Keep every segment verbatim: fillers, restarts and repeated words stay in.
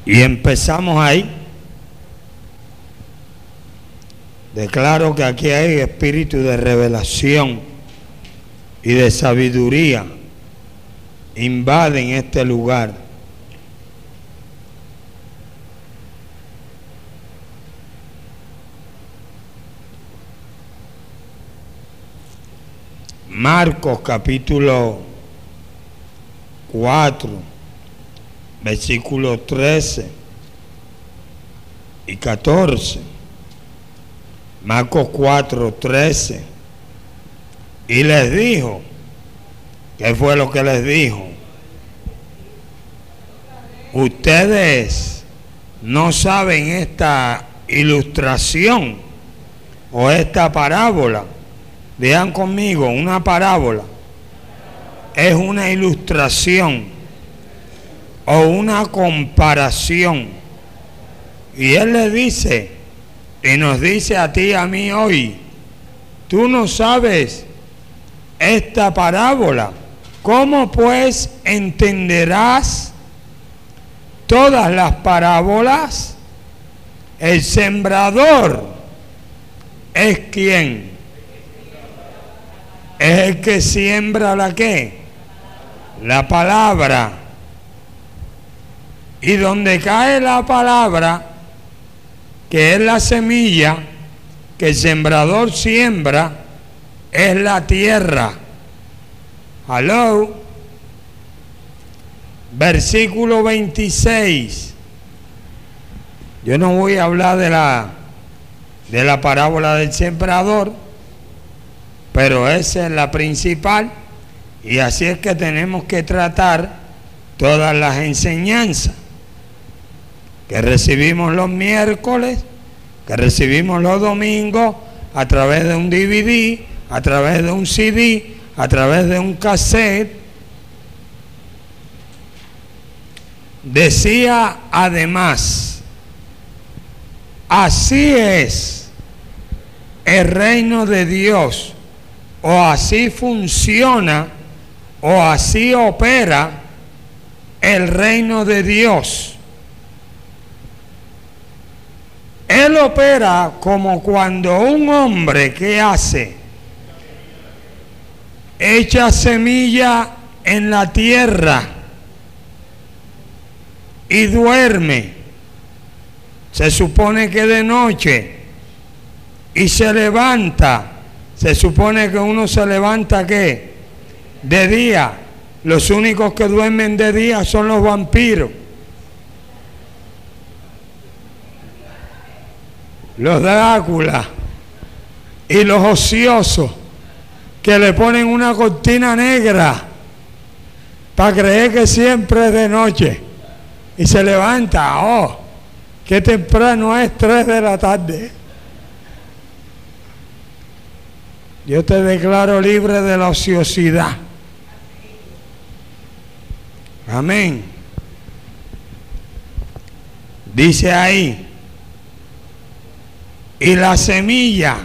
Y empezamos ahí. Declaro que aquí hay espíritu de revelación y de sabiduría. Invaden este lugar. Marcos capítulo cuatro, versículos trece y catorce. Marcos cuatro, trece. Y les dijo, ¿qué fue lo que les dijo? Ustedes no saben esta ilustración o esta parábola. Vean conmigo, una parábola es una ilustración o una comparación. Y él le dice, y nos dice a ti y a mí hoy, tú no sabes esta parábola, ¿cómo pues entenderás todas las parábolas? El sembrador es quien es el que siembra la qué, la palabra, y donde cae la palabra, que es la semilla que el sembrador siembra, es la tierra. Hello. Versículo veintiséis. Yo no voy a hablar de la de la parábola del sembrador, pero esa es la principal, y así es que tenemos que tratar todas las enseñanzas que recibimos los miércoles, que recibimos los domingos, a través de un D V D, a través de un C D, a través de un cassette. Decía además, así es el reino de Dios, o así funciona, o así opera el reino de Dios. Él opera como cuando un hombre, ¿qué hace? Echa semilla en la tierra y duerme. Se supone que de noche, y se levanta. Se supone que uno se levanta, ¿qué? De día. Los únicos que duermen de día son los vampiros, los Drácula y los ociosos, que le ponen una cortina negra para creer que siempre es de noche, y se levanta, oh, qué temprano es, tres de la tarde. Yo te declaro libre de la ociosidad. Amén. Dice ahí, y la semilla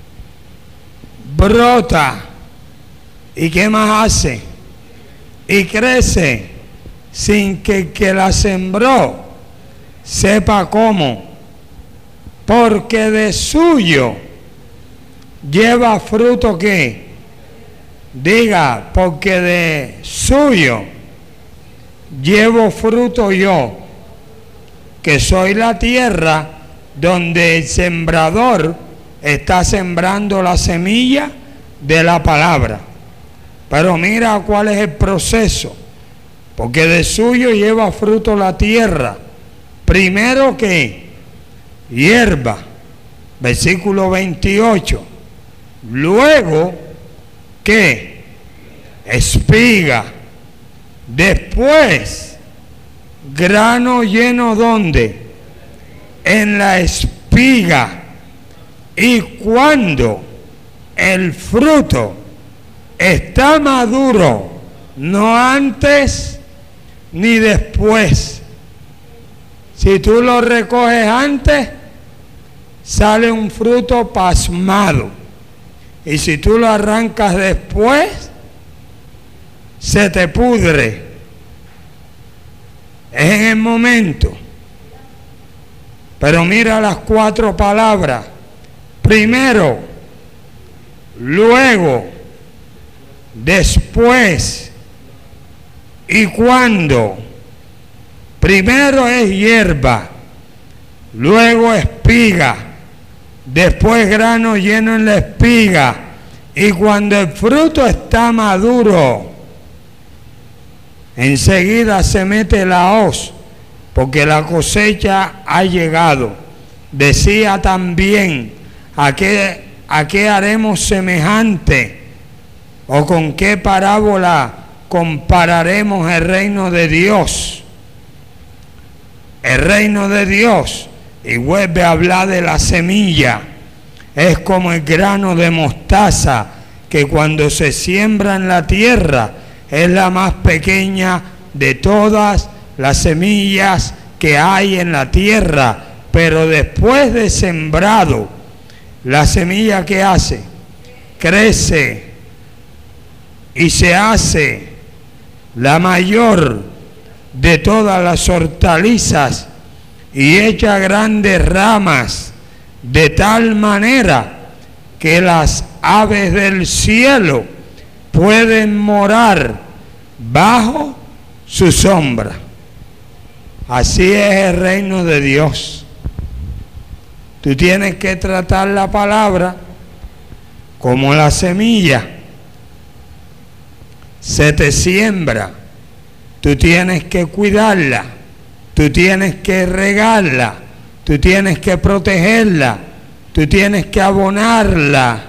brota, ¿y qué más hace? Y crece sin que el que la sembró sepa cómo, porque de suyo lleva fruto. ¿Qué? Diga, porque de suyo llevo fruto yo, que soy la tierra donde el sembrador está sembrando la semilla de la palabra. Pero mira cuál es el proceso, porque de suyo lleva fruto la tierra. Primero que hierba, versículo veintiocho. Luego que espiga. Después grano lleno, ¿dónde? En la espiga. Y cuando el fruto está maduro, no antes ni después. Si tú lo recoges antes, sale un fruto pasmado. Y si tú lo arrancas después, se te pudre. Es en el momento Pero mira las cuatro palabras. Primero, luego, después y cuando. Primero es hierba, luego espiga, después grano lleno en la espiga, y cuando el fruto está maduro, enseguida se mete la hoz, porque la cosecha ha llegado. Decía también, ¿a qué, a qué haremos semejante? ¿O con qué parábola compararemos el reino de Dios? El reino de Dios, y vuelve a hablar de la semilla, es como el grano de mostaza, que cuando se siembra en la tierra es la más pequeña de todas las semillas que hay en la tierra, pero después de sembrado, la semilla que hace, crece y se hace la mayor de todas las hortalizas y echa grandes ramas, de tal manera que las aves del cielo pueden morar bajo su sombra. Así es el reino de Dios. Tú tienes que tratar la palabra como la semilla. Se te siembra, tú tienes que cuidarla, tú tienes que regarla, tú tienes que protegerla, tú tienes que abonarla.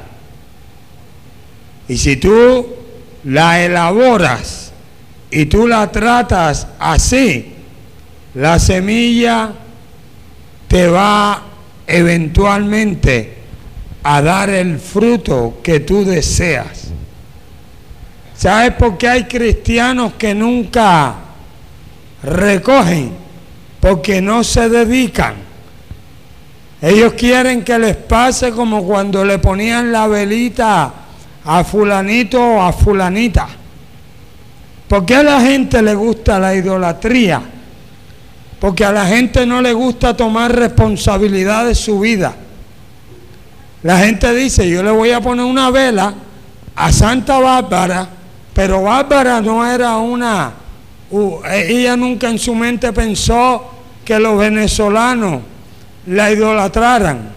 Y si tú la elaboras y tú la tratas así, la semilla te va eventualmente a dar el fruto que tú deseas. ¿Sabes por qué hay cristianos que nunca recogen? Porque no se dedican. Ellos quieren que les pase como cuando le ponían la velita a fulanito o a fulanita. ¿Por qué a la gente le gusta la idolatría? Porque a la gente no le gusta tomar responsabilidad de su vida. La gente dice, yo le voy a poner una vela a Santa Bárbara, pero Bárbara no era una, uh, ella nunca en su mente pensó que los venezolanos la idolatraran,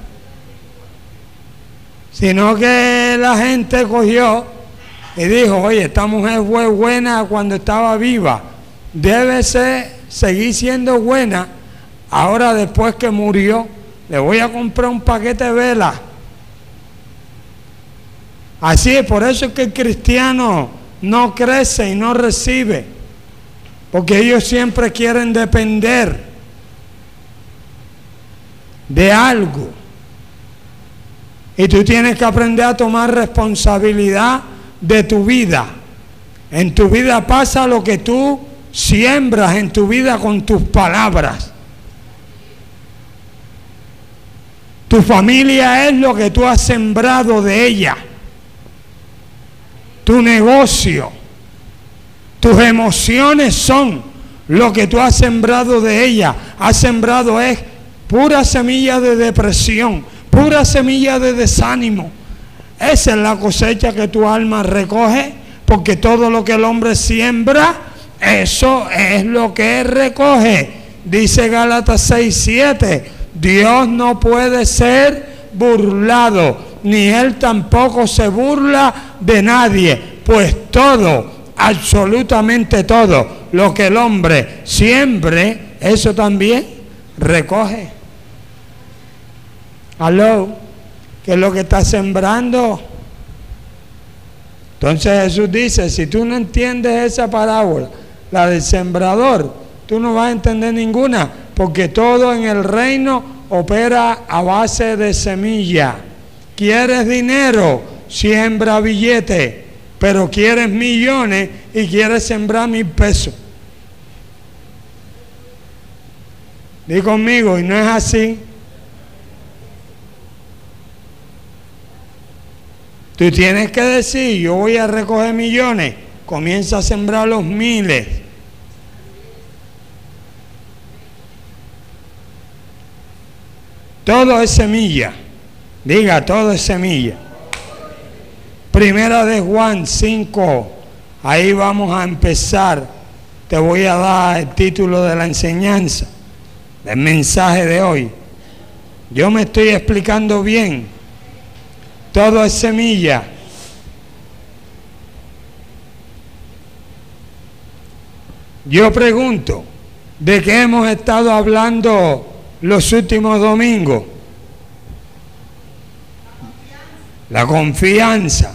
sino que la gente cogió y dijo, oye, esta mujer fue buena cuando estaba viva, debe ser, seguir siendo buena, ahora después que murió, le voy a comprar un paquete de velas. Así es, por eso es que el cristiano no crece y no recibe, porque ellos siempre quieren depender de algo. Y tú tienes que aprender a tomar responsabilidad de tu vida. En tu vida pasa lo que tú siembras en tu vida con tus palabras. Tu familia es lo que tú has sembrado de ella. Tu negocio, tus emociones son lo que tú has sembrado de ella. Has sembrado es pura semilla de depresión, pura semilla de desánimo. Esa es la cosecha que tu alma recoge, porque todo lo que el hombre siembra, eso es lo que él recoge. Dice Gálatas seis siete, Dios no puede ser burlado, ni él tampoco se burla de nadie, pues todo, absolutamente todo, lo que el hombre siembre, eso también recoge. ¿Aló? ¿Qué es lo que está sembrando? Entonces Jesús dice, si tú no entiendes esa parábola, la del sembrador, tú no vas a entender ninguna, porque todo en el reino opera a base de semilla. ¿Quieres dinero? Siembra billete. Pero quieres millones y quieres sembrar mil pesos. Di conmigo, y no es así. Tú tienes que decir, yo voy a recoger millones. Comienza a sembrar los miles. Todo es semilla. Diga, todo es semilla. Primera de Juan cinco. Ahí vamos a empezar. Te voy a dar el título de la enseñanza, del mensaje de hoy. Yo me estoy explicando bien. Todo es semilla. Yo pregunto, ¿de qué hemos estado hablando los últimos domingos? La confianza.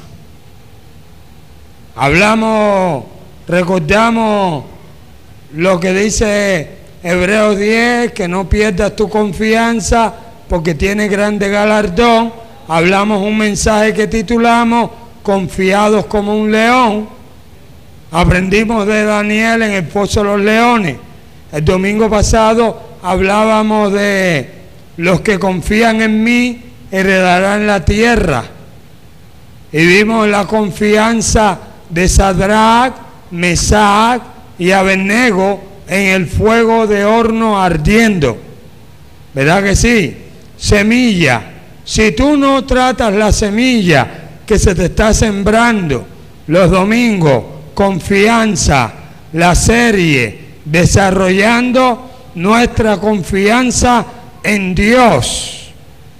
Hablamos, recordamos lo que dice Hebreos diez, que no pierdas tu confianza porque tiene grande galardón. Hablamos un mensaje que titulamos Confiados como un león. Aprendimos de Daniel en el Pozo de los Leones. El domingo pasado hablábamos de los que confían en mí heredarán la tierra. Y vimos la confianza de Sadrach, Mesach y Abednego en el fuego de horno ardiendo. ¿Verdad que sí? Semilla. Si tú no tratas la semilla que se te está sembrando los domingos, confianza, la serie, desarrollando nuestra confianza en Dios.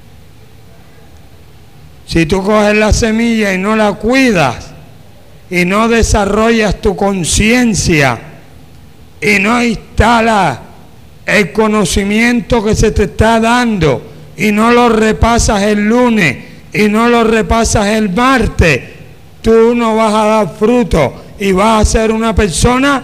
Si tú coges la semilla y no la cuidas, y no desarrollas tu conciencia, y no instalas el conocimiento que se te está dando, y no lo repasas el lunes, y no lo repasas el martes, tú no vas a dar fruto, y vas a ser una persona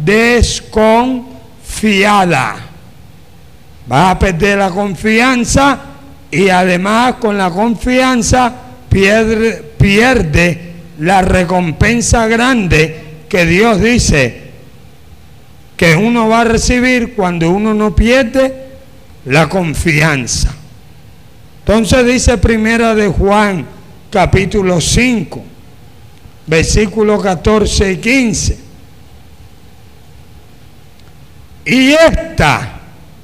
desconfiada. Vas a perder la confianza, y además con la confianza pierde, pierde la recompensa grande que Dios dice que uno va a recibir cuando uno no pierde la confianza. Entonces dice Primera de Juan capítulo cinco, versículos catorce y quince. Y esta,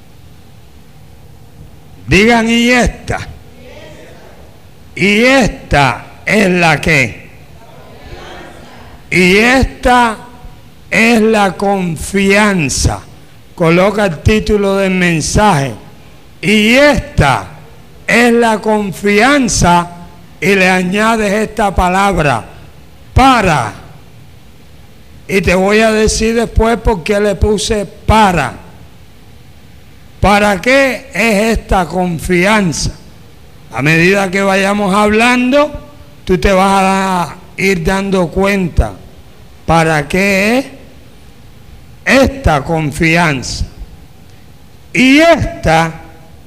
digan y esta, y esta es la que, y esta es la confianza. Coloca el título del mensaje. Y esta es la confianza, y le añades esta palabra, para. Y te voy a decir después por qué le puse para. ¿Para qué es esta confianza? A medida que vayamos hablando, tú te vas a ir dando cuenta para qué es esta confianza. Y esta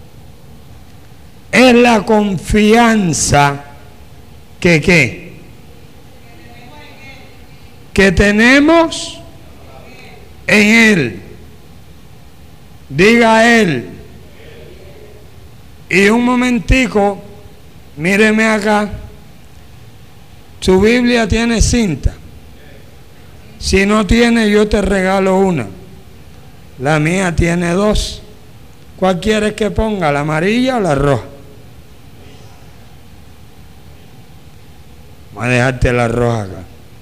es la confianza que ¿qué? Que tenemos en Él. Diga Él. Y un momentico, míreme acá. Su Biblia tiene cinta. Si no tiene, yo te regalo una. La mía tiene dos. ¿Cuál quieres que ponga? ¿La amarilla o la roja? Voy a dejarte la roja acá.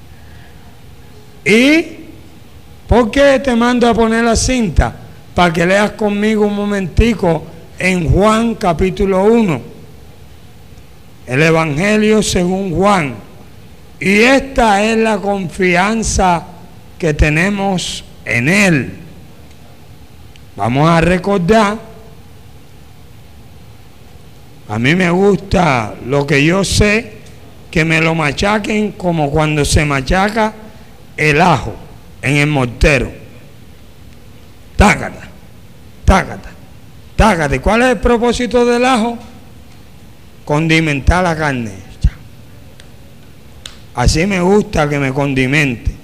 ¿Y por qué te mando a poner la cinta? Para que leas conmigo un momentico en Juan capítulo uno. El Evangelio según Juan. Y esta es la confianza que tenemos en Él. Vamos a recordar. A mí me gusta lo que yo sé, que me lo machaquen como cuando se machaca el ajo en el mortero. Tácata, tácata, tácata. ¿Cuál es el propósito del ajo? Condimentar la carne. Así me gusta que me condimente.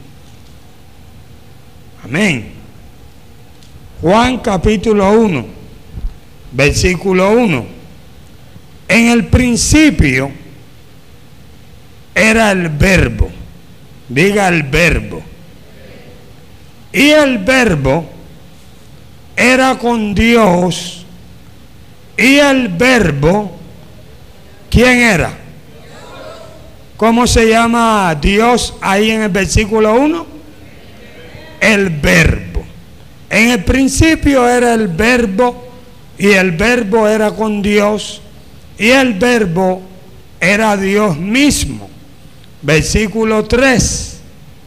Amén. Juan capítulo uno, versículo uno. En el principio era el verbo. Diga el verbo. Y el verbo era con Dios Y el verbo, ¿quién era? ¿Cómo se llama Dios ahí en el versículo uno? El verbo. En el principio era el verbo, y el verbo era con Dios, y el verbo era Dios mismo. Versículo tres.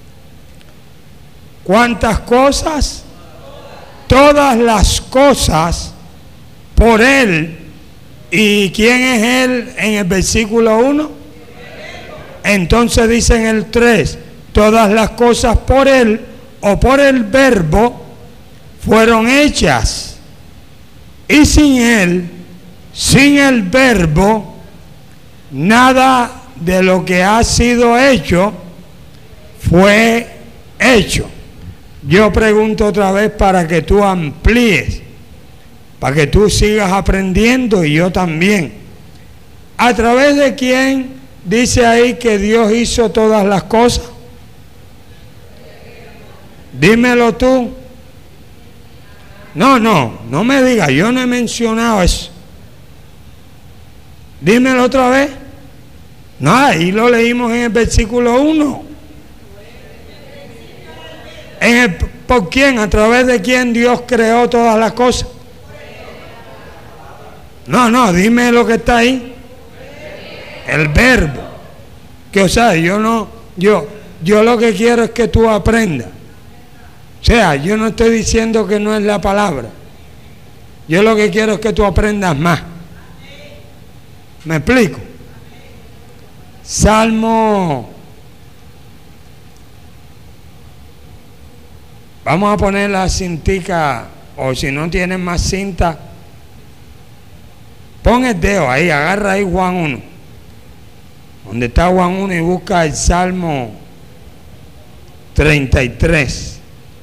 ¿Cuántas cosas? Todas las cosas por Él. ¿Y quién es Él en el versículo uno? Entonces dice en el tres, todas las cosas por Él o por el verbo fueron hechas. Y sin Él, sin el verbo, nada de lo que ha sido hecho fue hecho. Yo pregunto otra vez para que tú amplíes, para que tú sigas aprendiendo y yo también. ¿A través de quién dice ahí que Dios hizo todas las cosas? Dímelo tú. No, no, no me digas, yo no he mencionado eso. Dímelo otra vez. No, ahí lo leímos en el versículo uno. En el, ¿por quién? ¿A través de quién Dios creó todas las cosas? No, no, dime lo que está ahí. El verbo. Que o sea, yo no, yo, yo lo que quiero es que tú aprendas. O sea, yo no estoy diciendo que no es la palabra. Yo lo que quiero es que tú aprendas más. ¿Me explico? Salmo. Vamos a poner la cintica, o si no tienes más cinta, pon el dedo ahí, agarra ahí Juan uno. Donde está Juan uno y busca el Salmo treinta y tres.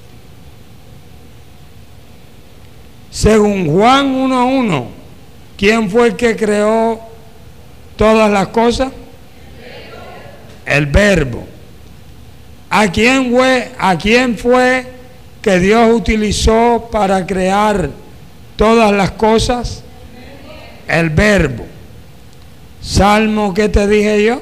Según Juan uno uno, ¿quién fue el que creó todas las cosas? El verbo. ¿A quién fue, a quién fue que Dios utilizó para crear todas las cosas? El verbo. Salmo, ¿qué te dije yo?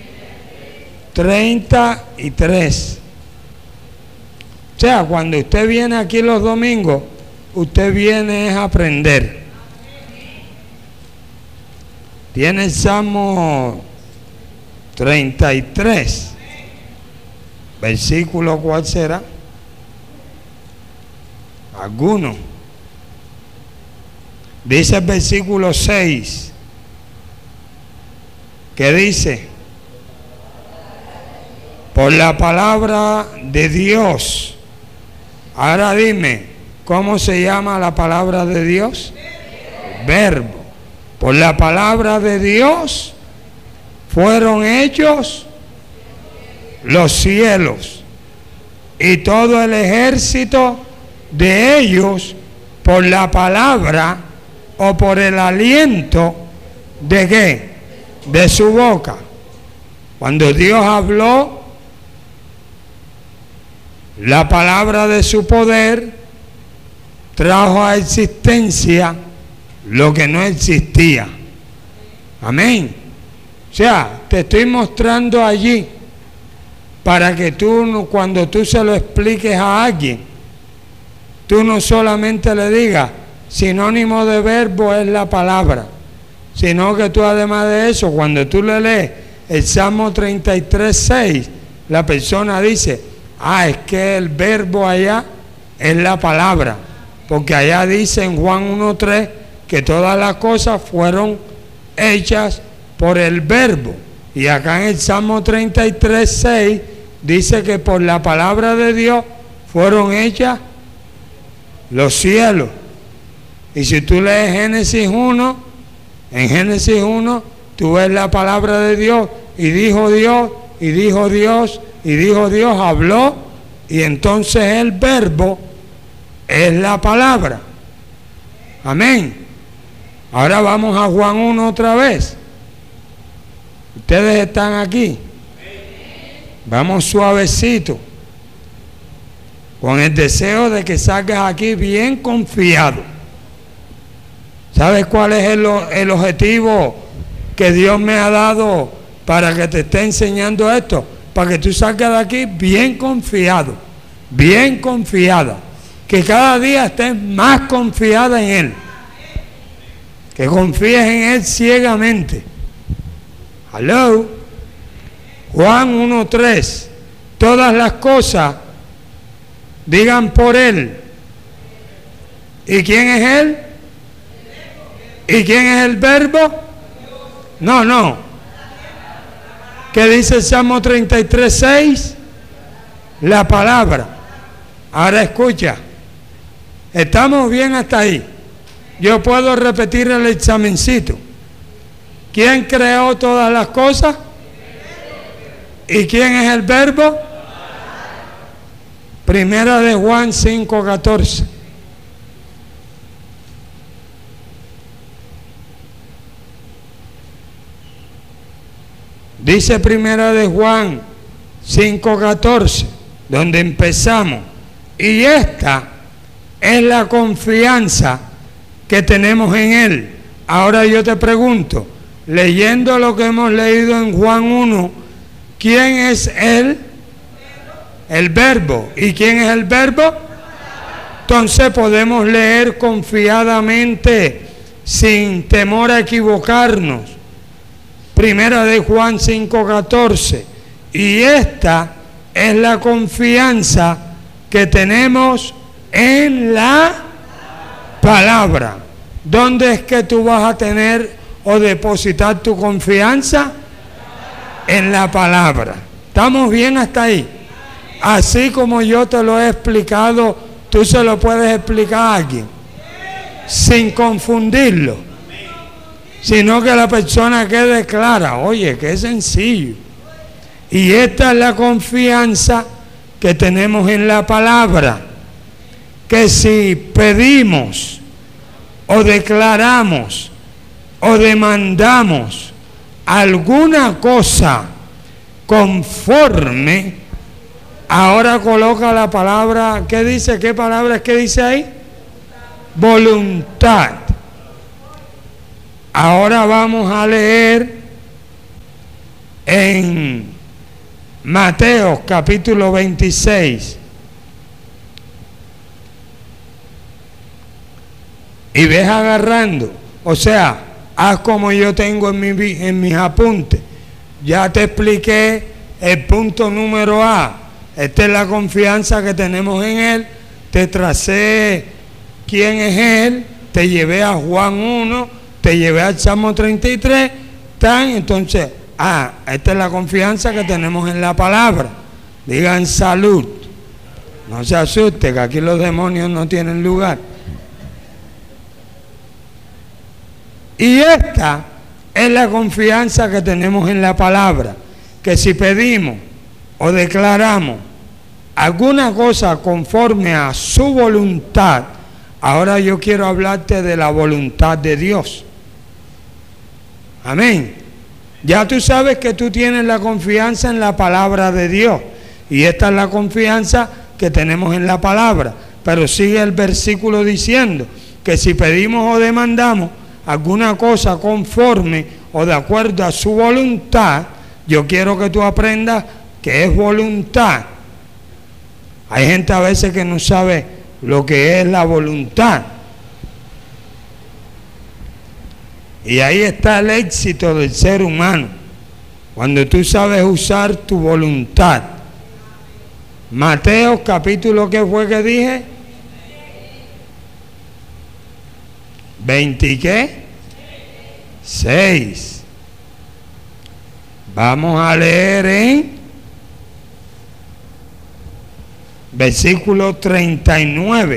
treinta y tres. O sea, cuando usted viene aquí los domingos, usted viene a aprender. Tiene el Salmo treinta y tres. Versículo, ¿cuál será? Alguno. Dice el versículo seis. ¿Qué dice? Por la palabra de Dios. Ahora dime, ¿cómo se llama la palabra de Dios? Verbo. Por la palabra de Dios fueron hechos los cielos y todo el ejército de ellos por la palabra o por el aliento de qué? De su boca. Cuando Dios habló la palabra de su poder, trajo a existencia lo que no existía. Amén. O sea, te estoy mostrando allí para que tú, cuando tú se lo expliques a alguien, tú no solamente le digas sinónimo de verbo es la palabra, sino que tú además de eso, cuando tú le lees el Salmo treinta y tres, seis, la persona dice, ah, es que el verbo allá es la palabra, porque allá dice en Juan uno tres que todas las cosas fueron hechas por el verbo, y acá en el Salmo treinta y tres, seis dice que por la palabra de Dios fueron hechas los cielos. Y si tú lees Génesis uno, en Génesis uno tú ves la palabra de Dios, y dijo Dios, y dijo Dios, y dijo Dios, habló, y entonces el verbo es la palabra. Amén. Ahora vamos a Juan uno otra vez. Ustedes están aquí. Vamos suavecito, con el deseo de que salgas aquí bien confiado. ¿Sabes cuál es el, el objetivo que Dios me ha dado para que te esté enseñando esto? Para que tú salgas de aquí bien confiado, bien confiada, que cada día estés más confiada en Él, que confíes en Él ciegamente. Hello. Juan uno tres. Todas las cosas digan por Él. ¿Y quién es Él? ¿Y quién es el verbo? No, no. ¿Qué dice el Salmo treinta y tres seis? La palabra. Ahora escucha. Estamos bien hasta ahí. Yo puedo repetir el examencito. ¿Quién creó todas las cosas? ¿Y quién es el verbo? Primera de Juan cinco catorce. Dice Primera de Juan cinco catorce, donde empezamos. Y esta es la confianza que tenemos en Él. Ahora yo te pregunto, leyendo lo que hemos leído en Juan uno, ¿quién es Él? El verbo. ¿Y quién es el verbo? Entonces podemos leer confiadamente, sin temor a equivocarnos. Primera de Juan cinco catorce. Y esta es la confianza que tenemos en la palabra. ¿Dónde es que tú vas a tener o depositar tu confianza? En la palabra. ¿Estamos bien hasta ahí? Así como yo te lo he explicado, tú se lo puedes explicar a alguien sin confundirlo, sino que la persona quede clara. Oye, qué sencillo. Y esta es la confianza que tenemos en la palabra, que si pedimos o declaramos o demandamos alguna cosa conforme, ahora coloca la palabra, ¿qué dice? ¿Qué palabra es que dice ahí? Voluntad. Ahora vamos a leer en Mateo capítulo veintiséis. Y ves agarrando, o sea, haz como yo tengo en, mi, en mis apuntes. Ya te expliqué el punto número A. Esta es la confianza que tenemos en Él. Te tracé quién es Él. Te llevé a Juan uno. Te llevé al Salmo treinta y tres. Tan, entonces, ah, esta es la confianza que tenemos en la palabra. Digan salud. No se asuste, que aquí los demonios no tienen lugar. Y esta es la confianza que tenemos en la palabra, que si pedimos o declaramos alguna cosa conforme a su voluntad, ahora yo quiero hablarte de la voluntad de Dios. Amén. Ya tú sabes que tú tienes la confianza en la palabra de Dios, y esta es la confianza que tenemos en la palabra. Pero sigue el versículo diciendo que si pedimos o demandamos alguna cosa conforme o de acuerdo a su voluntad, yo quiero que tú aprendas que es voluntad. Hay gente a veces que no sabe lo que es la voluntad. Y ahí está el éxito del ser humano, cuando tú sabes usar tu voluntad. Mateo capítulo, ¿qué fue que dije? ¿veinte qué? seis. Vamos a leer en versículo treinta y nueve.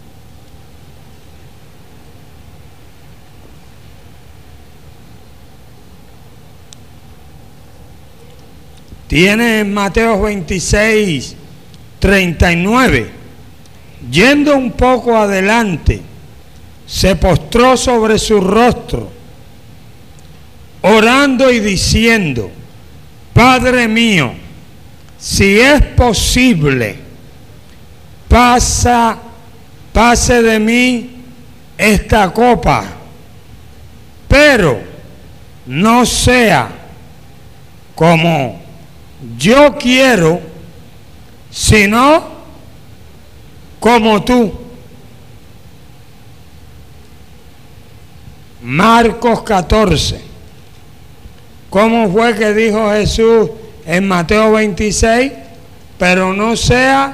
Tiene en Mateo veintiséis, treinta y nueve. Yendo un poco adelante, se postró sobre su rostro, orando y diciendo: Padre mío, si es posible, pasa, pase de mí esta copa. pero no sea como yo quiero, sino como tú. Marcos catorce. ¿Cómo fue que dijo Jesús en Mateo veintiséis? Pero no sea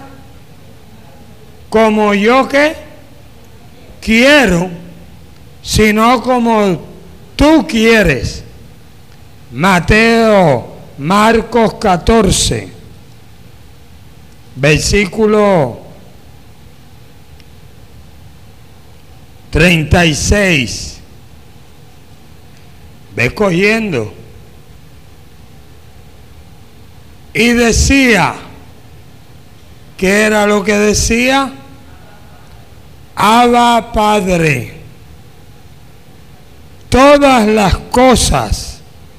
como yo que quiero, sino como tú quieres. Mateo, Marcos catorce, versículo treinta y seis. Ve cogiendo. Y decía, ¿qué era lo que decía? Abba Padre, todas las cosas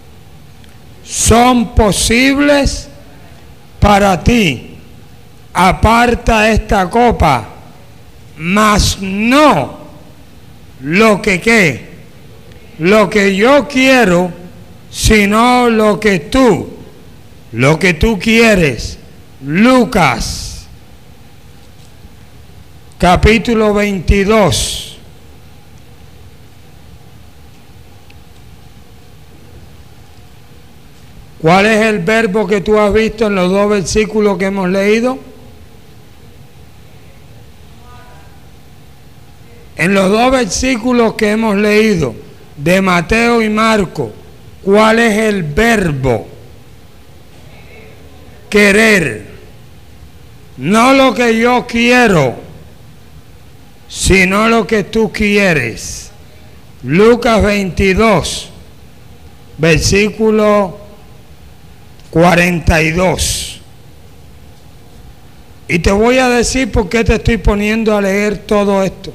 son posibles para ti. Aparta esta copa, mas no lo que qué, lo que yo quiero, sino lo que tú, lo que tú quieres. Lucas, capítulo veintidós. ¿Cuál es el verbo que tú has visto en los dos versículos que hemos leído? En los dos versículos que hemos leído de Mateo y Marco, ¿cuál es el verbo? Querer. No lo que yo quiero, sino lo que tú quieres. Lucas veintidós, versículo cuarenta y dos. Y te voy a decir por qué te estoy poniendo a leer todo esto.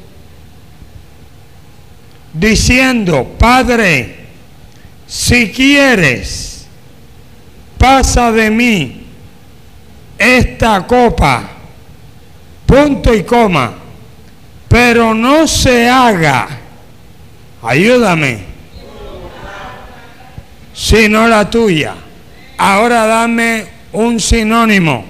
Diciendo, Padre, si quieres, pasa de mí esta copa, punto y coma, pero no se haga, ayúdame, sino la tuya. Ahora dame un sinónimo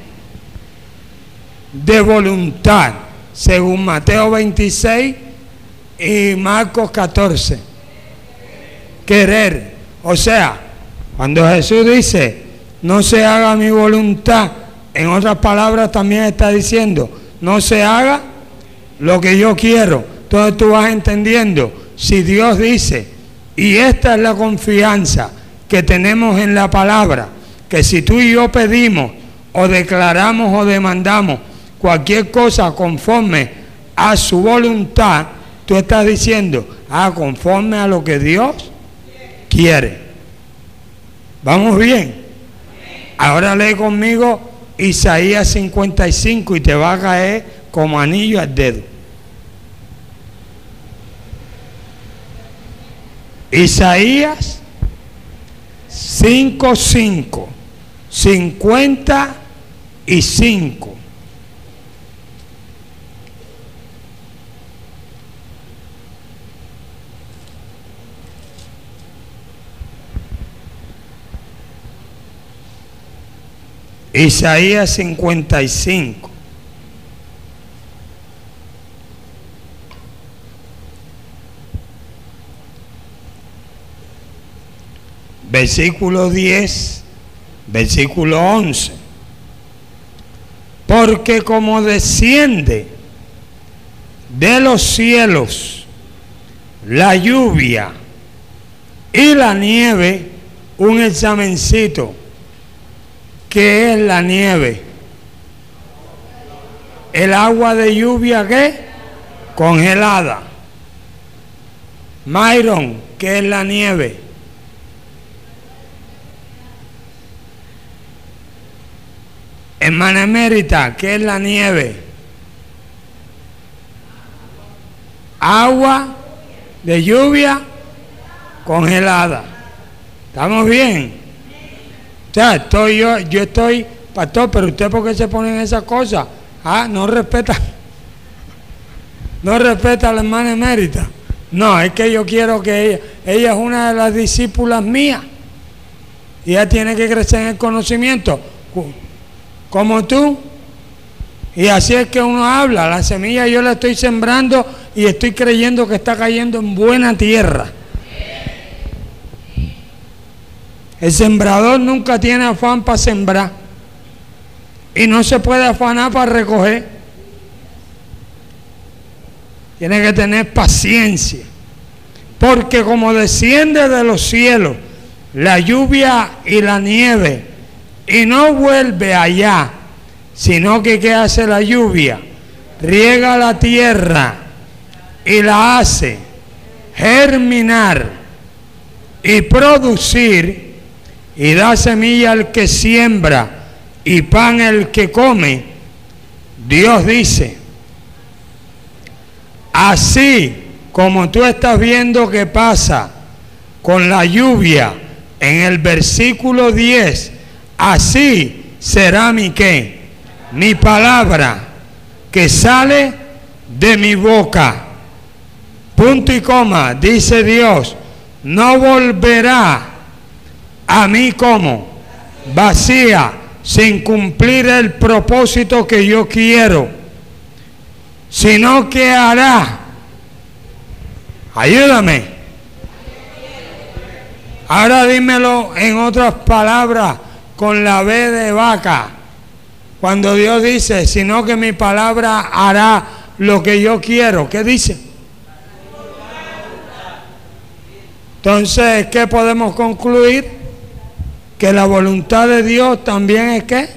de voluntad, según Mateo veintiséis y Marcos catorce. Querer. O sea, cuando Jesús dice, no se haga mi voluntad, en otras palabras también está diciendo, no se haga lo que yo quiero. Entonces tú vas entendiendo, si Dios dice, y esta es la confianza que tenemos en la palabra, que si tú y yo pedimos o declaramos o demandamos cualquier cosa conforme a su voluntad, tú estás diciendo, ah, conforme a lo que Dios quiere. ¿Vamos bien? Ahora lee conmigo Isaías cincuenta y cinco y te va a caer como anillo al dedo. Isaías cinco cinco, cincuenta y cinco. Isaías cincuenta y cinco. Versículo diez, versículo once. Porque como desciende de los cielos la lluvia y la nieve, un examencito. ¿Qué es la nieve? El agua de lluvia, ¿qué? Congelada. Myron, ¿qué es la nieve? Hermana Emérita, ¿qué es la nieve? Agua de lluvia congelada. ¿Estamos bien? O sea, estoy yo, yo estoy, pastor, pero usted ¿por qué se ponen esas cosas? Ah, no respeta, no respeta a la hermana emérita. No, es que yo quiero que ella, ella es una de las discípulas mías. Y ella tiene que crecer en el conocimiento, como tú. Y así es que uno habla. La semilla yo la estoy sembrando y estoy creyendo que está cayendo en buena tierra. El sembrador nunca tiene afán para sembrar. Y no se puede afanar para recoger. Tiene que tener paciencia. Porque como desciende de los cielos la lluvia y la nieve, y no vuelve allá, sino que ¿qué hace la lluvia? Riega la tierra y la hace germinar y producir, y da semilla al que siembra y pan al que come. Dios dice, así como tú estás viendo que pasa con la lluvia en el versículo diez, así será mi qué, mi palabra que sale de mi boca. Punto y coma, dice Dios, no volverá a mí como vacía, sin cumplir el propósito que yo quiero, sino que hará, ayúdame, ahora dímelo en otras palabras, con la B de vaca, cuando Dios dice, sino que mi palabra hará lo que yo quiero, ¿qué dice? Entonces, ¿qué podemos concluir? Que la voluntad de Dios también es ¿qué?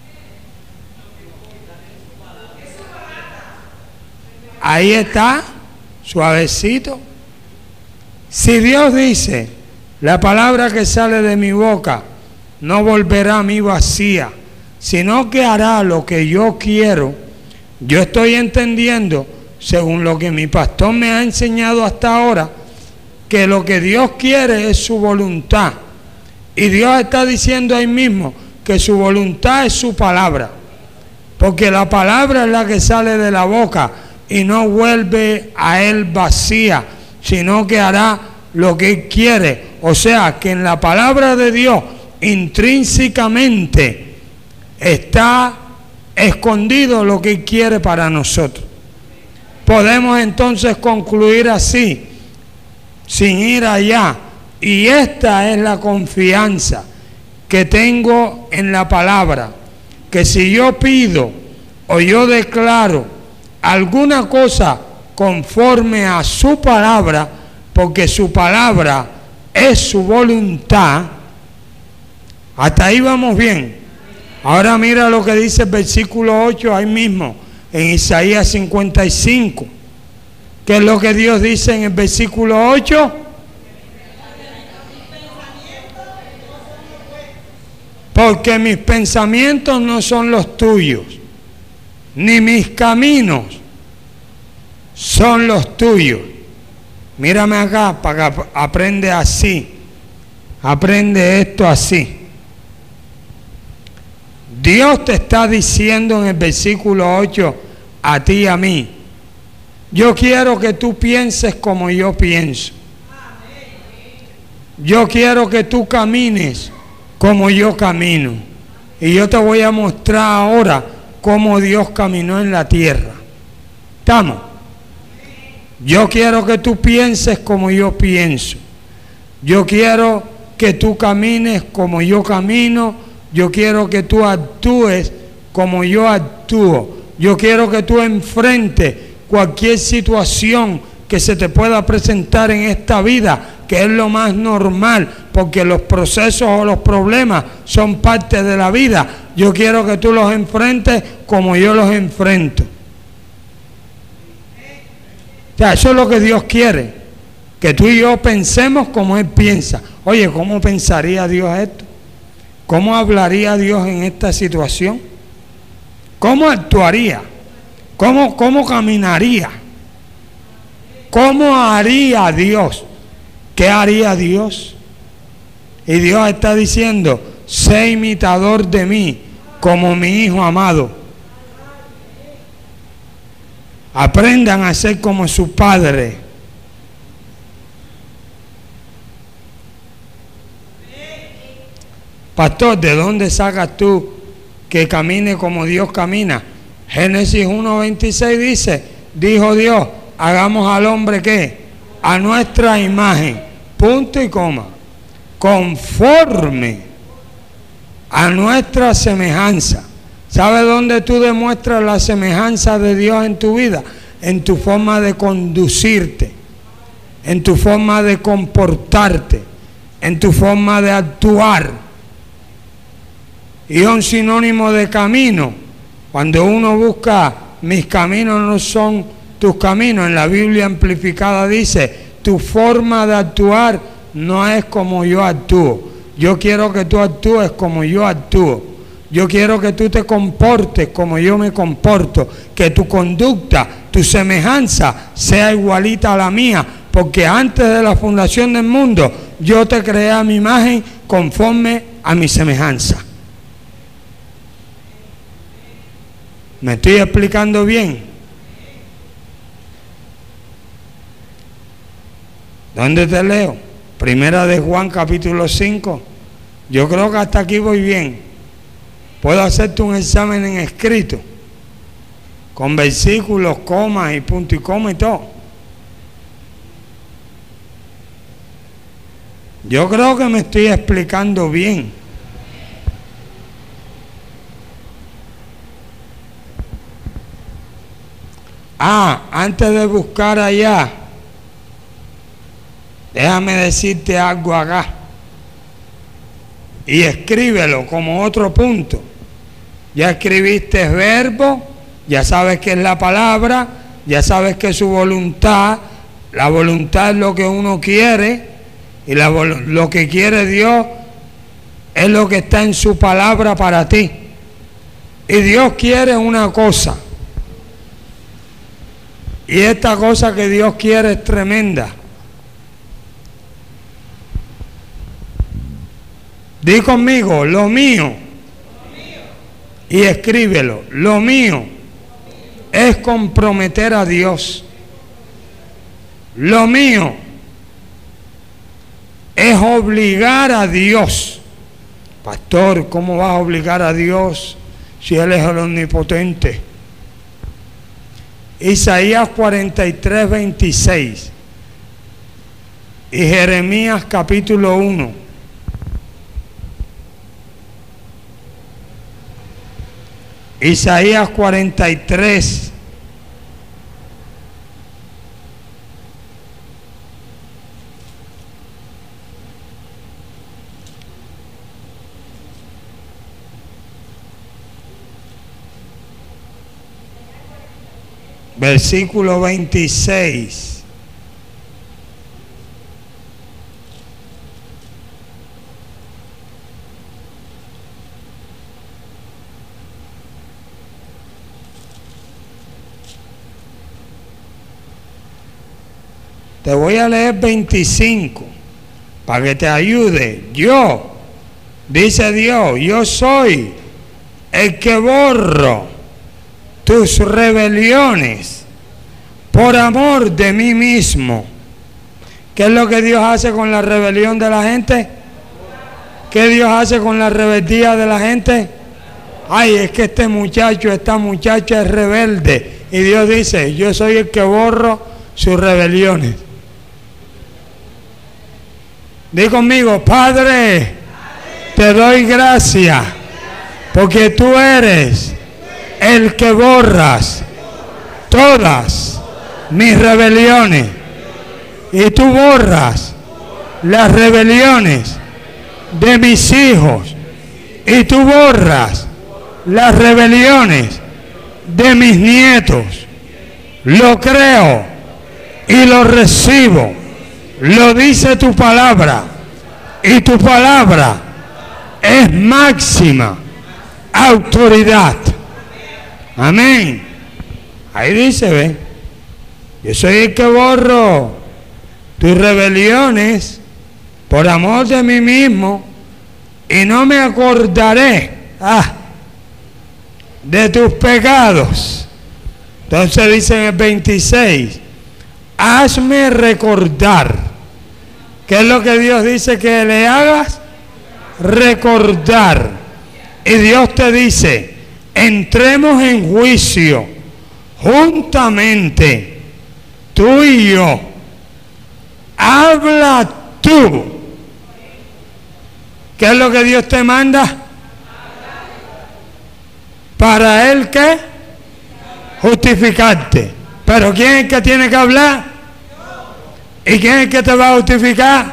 Ahí está, suavecito. Si Dios dice, la palabra que sale de mi boca no volverá a mí vacía, sino que hará lo que yo quiero, yo estoy entendiendo, según lo que mi pastor me ha enseñado hasta ahora, que lo que Dios quiere es su voluntad. Y Dios está diciendo ahí mismo que su voluntad es su palabra. Porque la palabra es la que sale de la boca y no vuelve a él vacía, sino que hará lo que él quiere. O sea, que en la palabra de Dios intrínsecamente está escondido lo que él quiere para nosotros. Podemos entonces concluir así, sin ir allá. Y esta es la confianza que tengo en la palabra, que si yo pido o yo declaro alguna cosa conforme a su palabra, porque su palabra es su voluntad, hasta ahí vamos bien. Ahora mira lo que dice el versículo ocho ahí mismo, en Isaías cincuenta y cinco. ¿Qué es lo que Dios dice en el versículo ocho? Porque mis pensamientos no son los tuyos, ni mis caminos son los tuyos. Mírame acá para que aprende así. Aprende esto así. Dios te está diciendo en el versículo ocho a ti y a mí, yo quiero que tú pienses como yo pienso. Yo quiero que tú camines como yo camino. Y yo te voy a mostrar ahora cómo Dios caminó en la tierra. ¿Estamos? Yo quiero que tú pienses como yo pienso. Yo quiero que tú camines como yo camino. Yo quiero que tú actúes como yo actúo. Yo quiero que tú enfrentes cualquier situación que se te pueda presentar en esta vida, que es lo más normal, porque los procesos o los problemas son parte de la vida. Yo quiero que tú los enfrentes como yo los enfrento. O sea, eso es lo que Dios quiere, que tú y yo pensemos como Él piensa. Oye, ¿cómo pensaría Dios esto? ¿Cómo hablaría Dios en esta situación? ¿Cómo actuaría? ¿Cómo, cómo caminaría? ¿Cómo haría Dios? ¿Qué haría Dios? Y Dios está diciendo, sé imitador de mí como mi hijo amado. Aprendan a ser como su padre. Pastor, ¿de dónde sacas tú que camine como Dios camina? Génesis uno veintiséis dice, dijo Dios, hagamos al hombre ¿qué? A nuestra imagen, punto y coma, conforme a nuestra semejanza. ¿Sabes dónde tú demuestras la semejanza de Dios en tu vida? En tu forma de conducirte, en tu forma de comportarte, en tu forma de actuar. Y un sinónimo de camino, cuando uno busca mis caminos no son tus caminos, en la Biblia amplificada dice, tu forma de actuar no es como yo actúo. Yo quiero que tú actúes como yo actúo. Yo quiero que tú te comportes como yo me comporto, que tu conducta, tu semejanza sea igualita a la mía, porque antes de la fundación del mundo yo te creé a mi imagen conforme a mi semejanza. ¿Me estoy explicando bien? ¿Dónde te leo? Primera de Juan capítulo cinco. Yo creo que hasta aquí voy bien. Puedo hacerte un examen en escrito, con versículos, comas y punto y coma y todo. Yo creo que me estoy explicando bien. Ah, antes de buscar allá, déjame decirte algo acá. Y escríbelo como otro punto. Ya escribiste verbo, ya sabes qué es la palabra, ya sabes qué es su voluntad. La voluntad es lo que uno quiere y la, lo que quiere Dios es lo que está en su palabra para ti. Y Dios quiere una cosa. Y esta cosa que Dios quiere es tremenda. Di conmigo, lo mío, y escríbelo, lo mío es comprometer a Dios. Lo mío es obligar a Dios. Pastor, ¿cómo vas a obligar a Dios si Él es el omnipotente? Isaías cuarenta y tres, veintiséis y Jeremías capítulo uno. Isaías cuarenta y tres. Versículo veintiséis. Te voy a leer veinticinco para que te ayude. Yo, dice Dios, yo soy el que borro tus rebeliones por amor de mí mismo. ¿Qué es lo que Dios hace con la rebelión de la gente? ¿Qué Dios hace con la rebeldía de la gente? Ay, es que este muchacho, esta muchacha es rebelde. Y Dios dice, yo soy el que borro sus rebeliones. Di conmigo, Padre, te doy gracias porque tú eres el que borras todas mis rebeliones y tú borras las rebeliones de mis hijos y tú borras las rebeliones de mis nietos. Lo creo y lo recibo. Lo dice tu palabra y tu palabra es máxima autoridad. Amén. Ahí dice, ve, yo soy el que borro tus rebeliones por amor de mí mismo y no me acordaré ah, de tus pecados. Entonces dice en el veintiséis, hazme recordar. ¿Qué es lo que Dios dice que le hagas? recordar. Y Dios te dice, entremos en juicio juntamente, tú y yo. Habla tú. ¿Qué es lo que Dios te manda? ¿Para Él qué? Justificarte. ¿Pero quién es el que tiene que hablar? ¿Y quién es el que te va a justificar?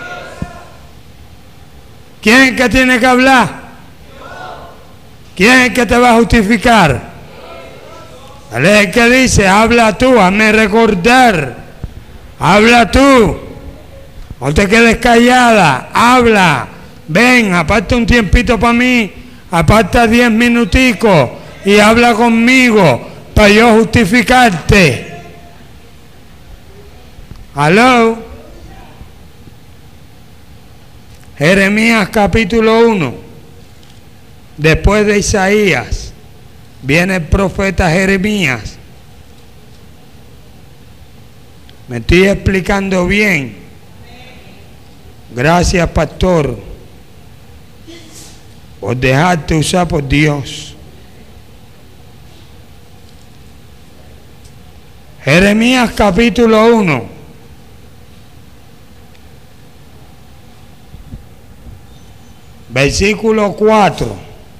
¿Quién es el que tiene que hablar? ¿Quién es el que te va a justificar? Él es el que dice, habla tú, hazme recordar. Habla tú. No te quedes callada, habla. Ven, aparta un tiempito para mí, aparta diez minuticos y habla conmigo para yo justificarte. ¿Aló? Jeremías capítulo uno. Después de Isaías, viene el profeta Jeremías. ¿Me estoy explicando bien? Gracias, pastor, por dejarte usar por Dios. Jeremías capítulo uno. Versículo cuatro.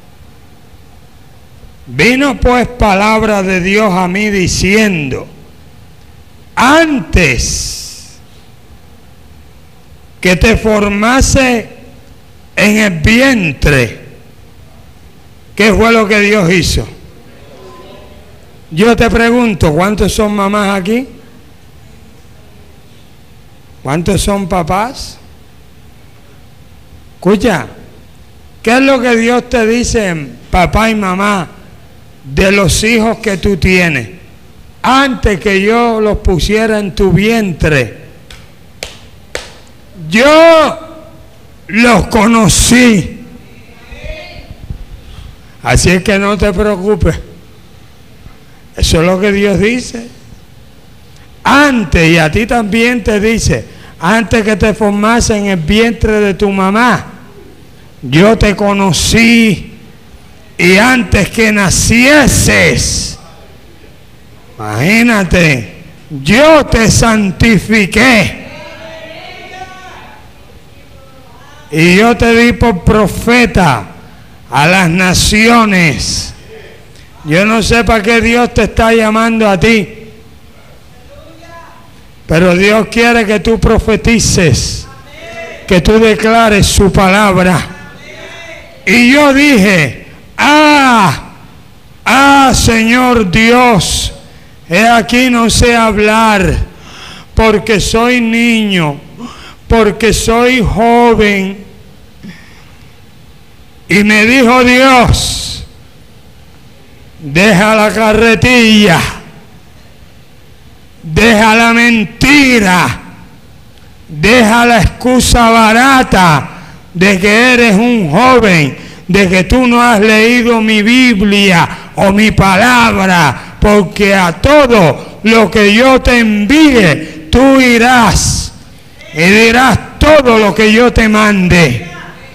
Vino pues palabra de Dios a mí diciendo, antes que te formase en el vientre, ¿qué fue lo que Dios hizo? Yo te pregunto, ¿cuántos son mamás aquí? ¿Cuántos son papás? Escucha, ¿qué es lo que Dios te dice, papá y mamá, de los hijos que tú tienes? Antes que yo los pusiera en tu vientre, yo los conocí. Así es que no te preocupes. Eso es lo que Dios dice. Antes, y a ti también te dice, antes que te formase en el vientre de tu mamá, yo te conocí. Y antes que nacieses, imagínate, yo te santifiqué. Y yo te di por profeta a las naciones. Yo no sé para qué Dios te está llamando a ti, pero Dios quiere que tú profetices, que tú declares su palabra. Y yo dije, ah, ah, Señor Dios, he aquí no sé hablar, porque soy niño, porque soy joven. Y me dijo Dios, deja la carretilla, deja la mentira, deja la excusa barata de que eres un joven, de que tú no has leído mi Biblia o mi palabra, porque a todo lo que yo te envíe, tú irás y dirás todo lo que yo te mande.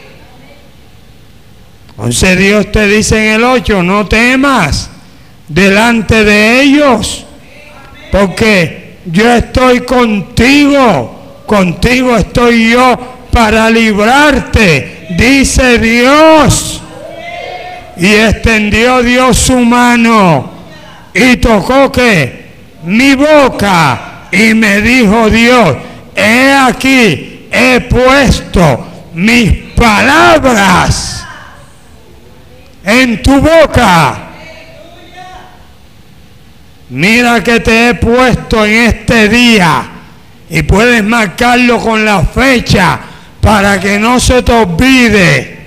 Entonces Dios te dice en el ocho, no temas delante de ellos, porque yo estoy contigo, contigo estoy yo para librarte, dice Dios. Y extendió Dios su mano y tocó que mi boca, y me dijo Dios, he aquí, he puesto mis palabras en tu boca. Mira que te he puesto en este día, y puedes marcarlo con la fecha para que no se te olvide.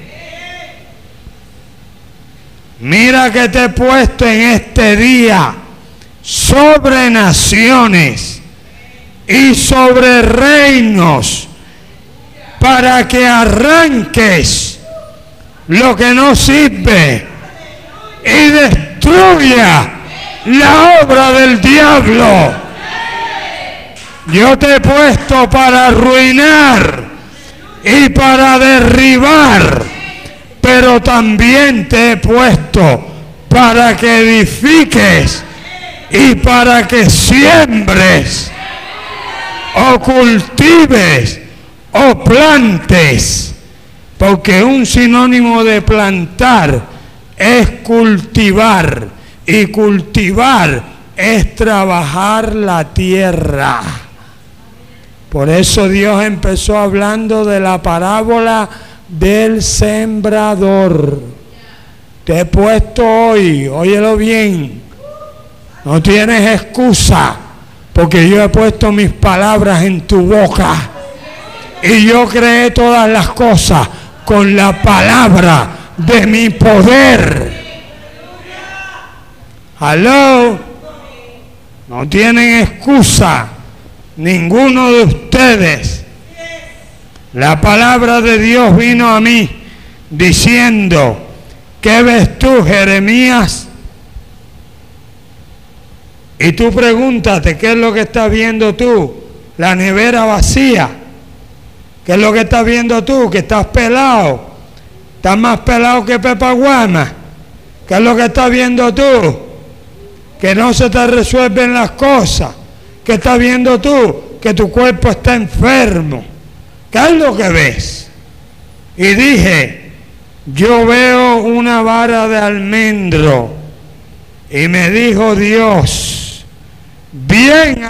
Mira que te he puesto en este día sobre naciones y sobre reinos, para que arranques lo que no sirve y destruya la obra del diablo. Yo te he puesto para arruinar y para derribar, pero también te he puesto para que edifiques y para que siembres o cultives o plantes, porque un sinónimo de plantar es cultivar, y cultivar es trabajar la tierra. Por eso Dios empezó hablando de la parábola del sembrador. Te he puesto hoy, óyelo bien, no tienes excusa, porque yo he puesto mis palabras en tu boca y yo creé todas las cosas con la palabra de mi poder. ¿Aló? No tienen excusa ninguno de ustedes. La palabra de Dios vino a mí diciendo: ¿qué ves tú, Jeremías? Y tú pregúntate, ¿qué es lo que estás viendo tú? La nevera vacía. ¿Qué es lo que estás viendo tú? Que estás pelado. Estás más pelado que Pepa Guama. ¿Qué es lo que estás viendo tú? Que no se te resuelven las cosas. ¿Qué estás viendo tú? Que tu cuerpo está enfermo. ¿Qué es lo que ves? Y dije: yo veo una vara de almendro. Y me dijo Dios: bien.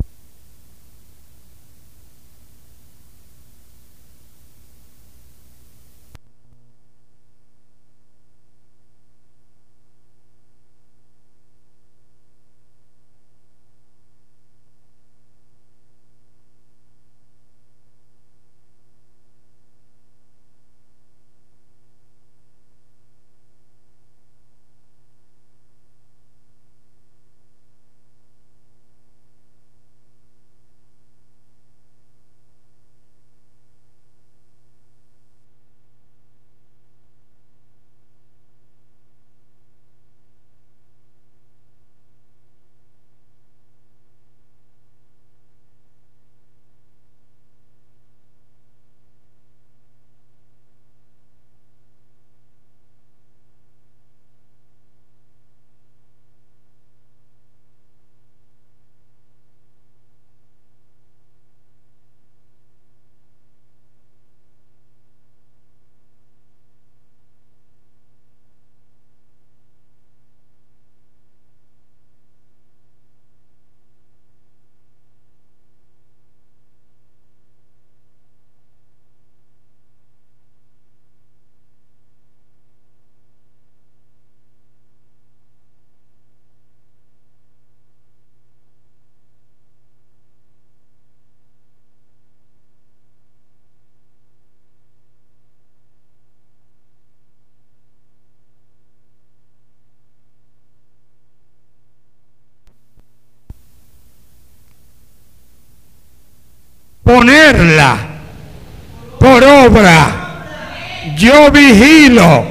Ponerla por obra. Yo vigilo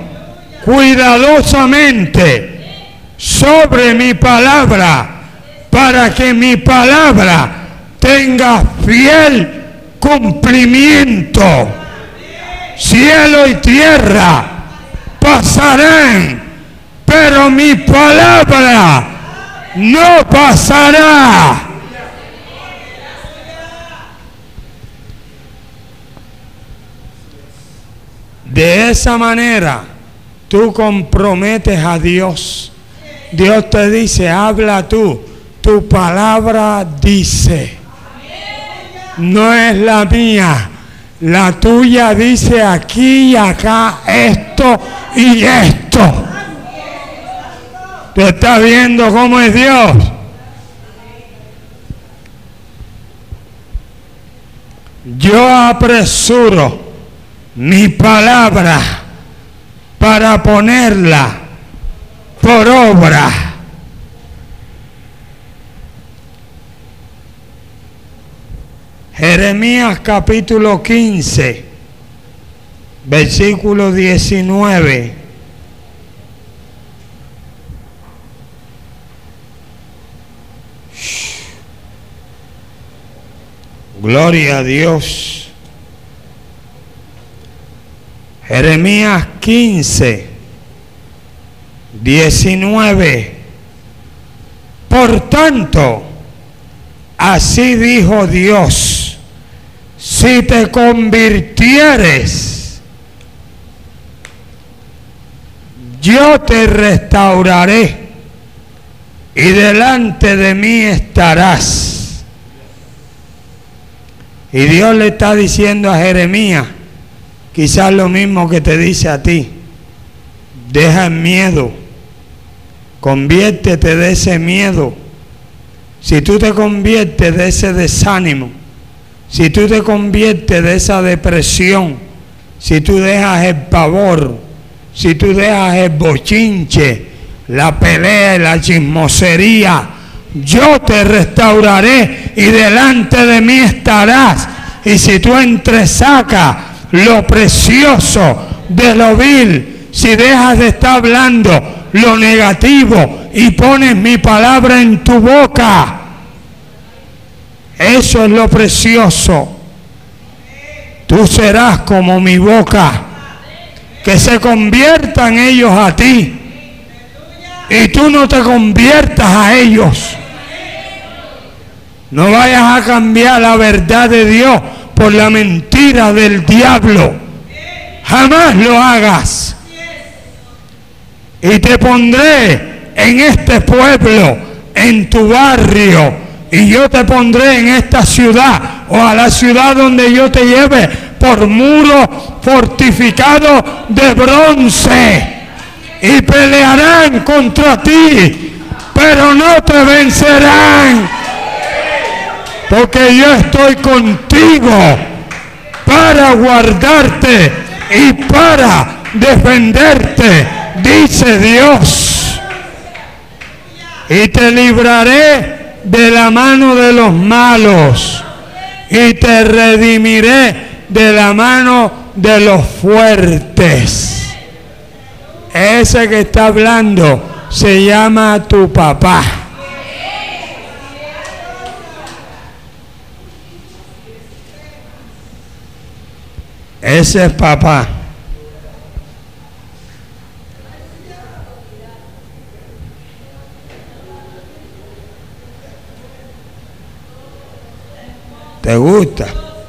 cuidadosamente sobre mi palabra, para que mi palabra tenga fiel cumplimiento. Cielo y tierra pasarán, pero mi palabra no pasará. De esa manera tú comprometes a Dios. Dios te dice: habla tú, tu palabra dice. No es la mía, la tuya dice aquí y acá, esto y esto. ¿Tú estás viendo cómo es Dios? Yo apresuro mi palabra para ponerla por obra. Jeremías capítulo quince, versículo diecinueve. Gloria a Dios. Jeremías quince, diecinueve. Por tanto, así dijo Dios, si te convirtieres, yo te restauraré y delante de mí estarás. Y Dios le está diciendo a Jeremías, quizás lo mismo que te dice a ti: deja el miedo, conviértete de ese miedo. Si tú te conviertes de ese desánimo, si tú te conviertes de esa depresión, si tú dejas el pavor, si tú dejas el bochinche, la pelea y la chismosería, yo te restauraré y delante de mí estarás. Y si tú entresacas lo precioso de lo vil, si dejas de estar hablando lo negativo y pones mi palabra en tu boca, eso es lo precioso. Tú serás como mi boca, que se conviertan ellos a ti y tú no te conviertas a ellos. No vayas a cambiar la verdad de Dios por la mentira del diablo. Jamás lo hagas. Y te pondré en este pueblo, en tu barrio, y yo te pondré en esta ciudad o a la ciudad donde yo te lleve por muro fortificado de bronce, y pelearán contra ti, pero no te vencerán, porque yo estoy contigo para guardarte y para defenderte, dice Dios. Y te libraré de la mano de los malos y te redimiré de la mano de los fuertes. Ese que está hablando se llama tu papá. Ese es papá. ¿Te gusta?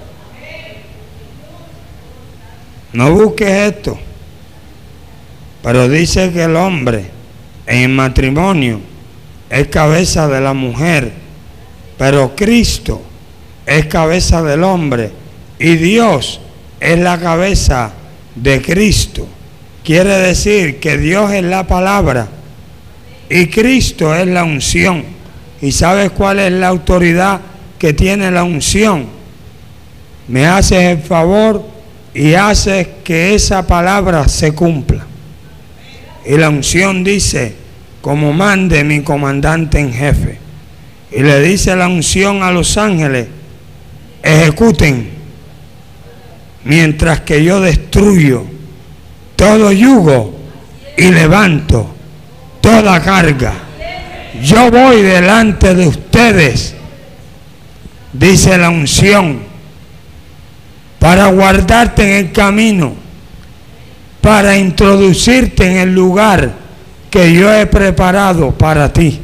No busques esto. Pero dice que el hombre en el matrimonio es cabeza de la mujer, pero Cristo es cabeza del hombre y Dios es la cabeza de Cristo. Quiere decir que Dios es la palabra y Cristo es la unción. ¿Y sabes cuál es la autoridad que tiene la unción? Me haces el favor y haces que esa palabra se cumpla. Y la unción dice, como mande mi comandante en jefe. Y le dice la unción a los ángeles, ejecuten, mientras que yo destruyo todo yugo y levanto toda carga. Yo voy delante de ustedes, dice la unción, para guardarte en el camino, para introducirte en el lugar que yo he preparado para ti.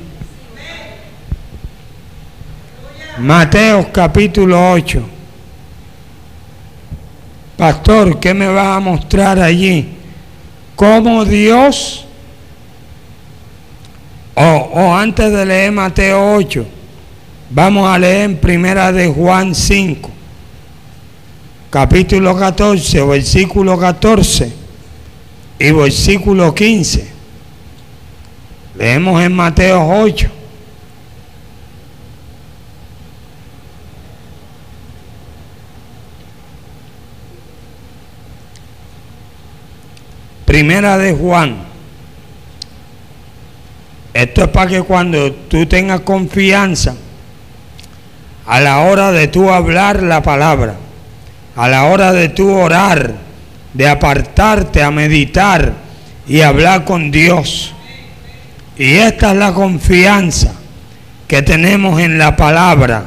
Mateo capítulo ocho. Pastor, ¿qué me vas a mostrar allí? ¿Cómo Dios? O, o antes de leer Mateo ocho, vamos a leer en Primera de Juan cinco, capítulo catorce, versículo catorce y versículo quince. Leemos en Mateo ocho. Primera de Juan. Esto es para que cuando tú tengas confianza a la hora de tú hablar la palabra, a la hora de tú orar, de apartarte a meditar y hablar con Dios. Y esta es la confianza que tenemos en la palabra,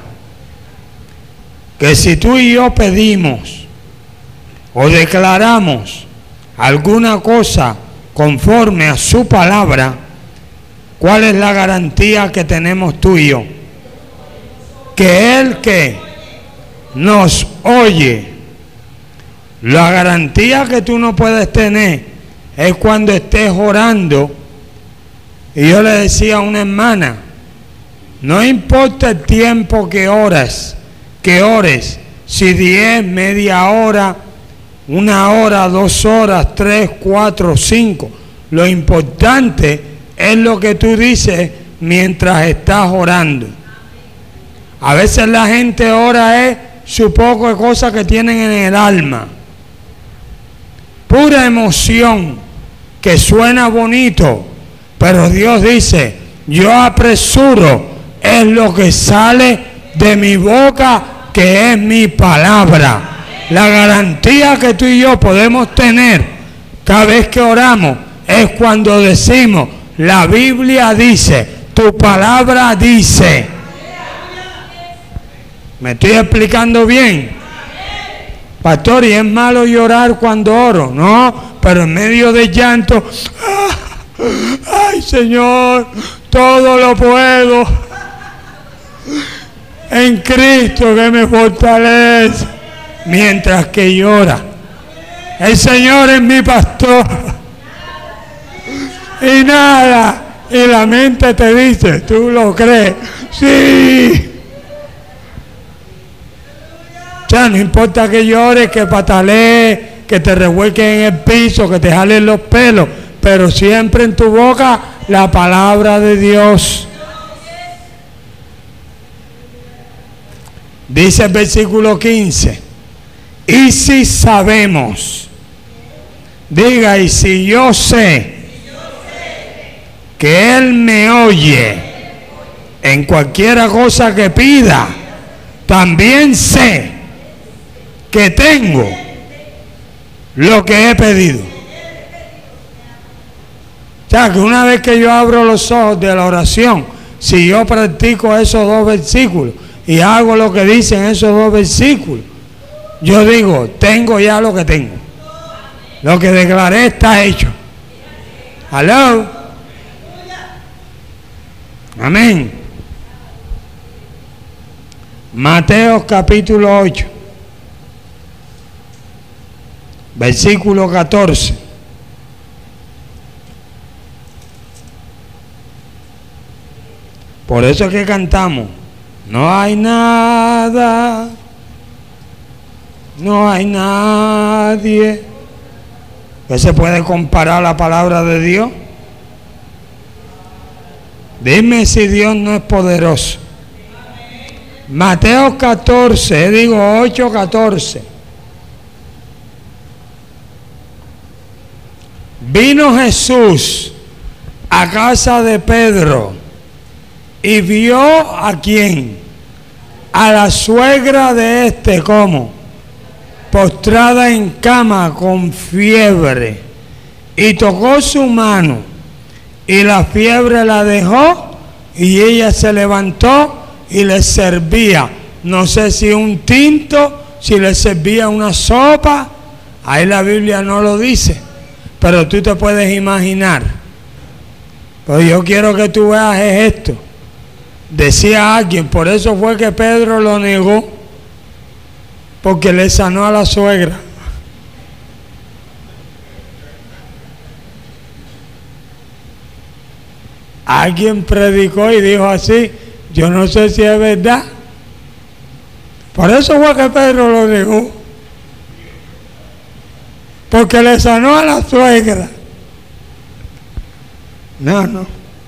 que si tú y yo pedimos o declaramos alguna cosa conforme a su palabra, ¿cuál es la garantía que tenemos tú y yo? Que Él que nos oye. La garantía que tú no puedes tener es cuando estés orando. Y yo le decía a una hermana, no importa el tiempo que oras, que ores, si diez, media hora, una hora, dos horas, tres, cuatro, cinco. Lo importante es lo que tú dices mientras estás orando. A veces la gente ora es su poco de cosas que tienen en el alma. Pura emoción, que suena bonito, pero Dios dice, yo apresuro, es lo que sale de mi boca, que es mi palabra. La garantía que tú y yo podemos tener cada vez que oramos es cuando decimos, la Biblia dice, tu palabra dice. ¿Me estoy explicando bien? Pastor, ¿y es malo llorar cuando oro? No, pero en medio de llanto, ay Señor, todo lo puedo en Cristo que me fortalece. Mientras que llora, el Señor es mi pastor y nada, y la mente te dice, ¿tú lo crees? Sí. O sea, no importa que llores, que patalees, que te revuelques en el piso, que te jalen los pelos, pero siempre en tu boca la palabra de Dios. Dice el versículo quince, y si sabemos, diga, y si yo sé que Él me oye en cualquiera cosa que pida, también sé que tengo lo que he pedido. O sea, que una vez que yo abro los ojos de la oración, si yo practico esos dos versículos y hago lo que dicen esos dos versículos, yo digo, tengo ya lo que tengo. Lo que declaré está hecho. ¿Aló? Amén. Mateo capítulo ocho, versículo catorce. Por eso es que cantamos, no hay nada, no hay nadie que se puede comparar a la palabra de Dios. Dime si Dios no es poderoso. Mateo catorce, digo ocho, catorce. Vino Jesús a casa de Pedro y vio a quién, a la suegra de este, ¿cómo? Postrada en cama con fiebre, y tocó su mano y la fiebre la dejó y ella se levantó y le servía, no sé si un tinto, si le servía una sopa, ahí la Biblia no lo dice, pero tú te puedes imaginar. Pero yo quiero que tú veas es esto. Decía alguien, por eso fue que Pedro lo negó, porque le sanó a la suegra. Alguien predicó y dijo así, yo no sé si es verdad. Por eso fue que Pedro lo negó, porque le sanó a la suegra. No, no.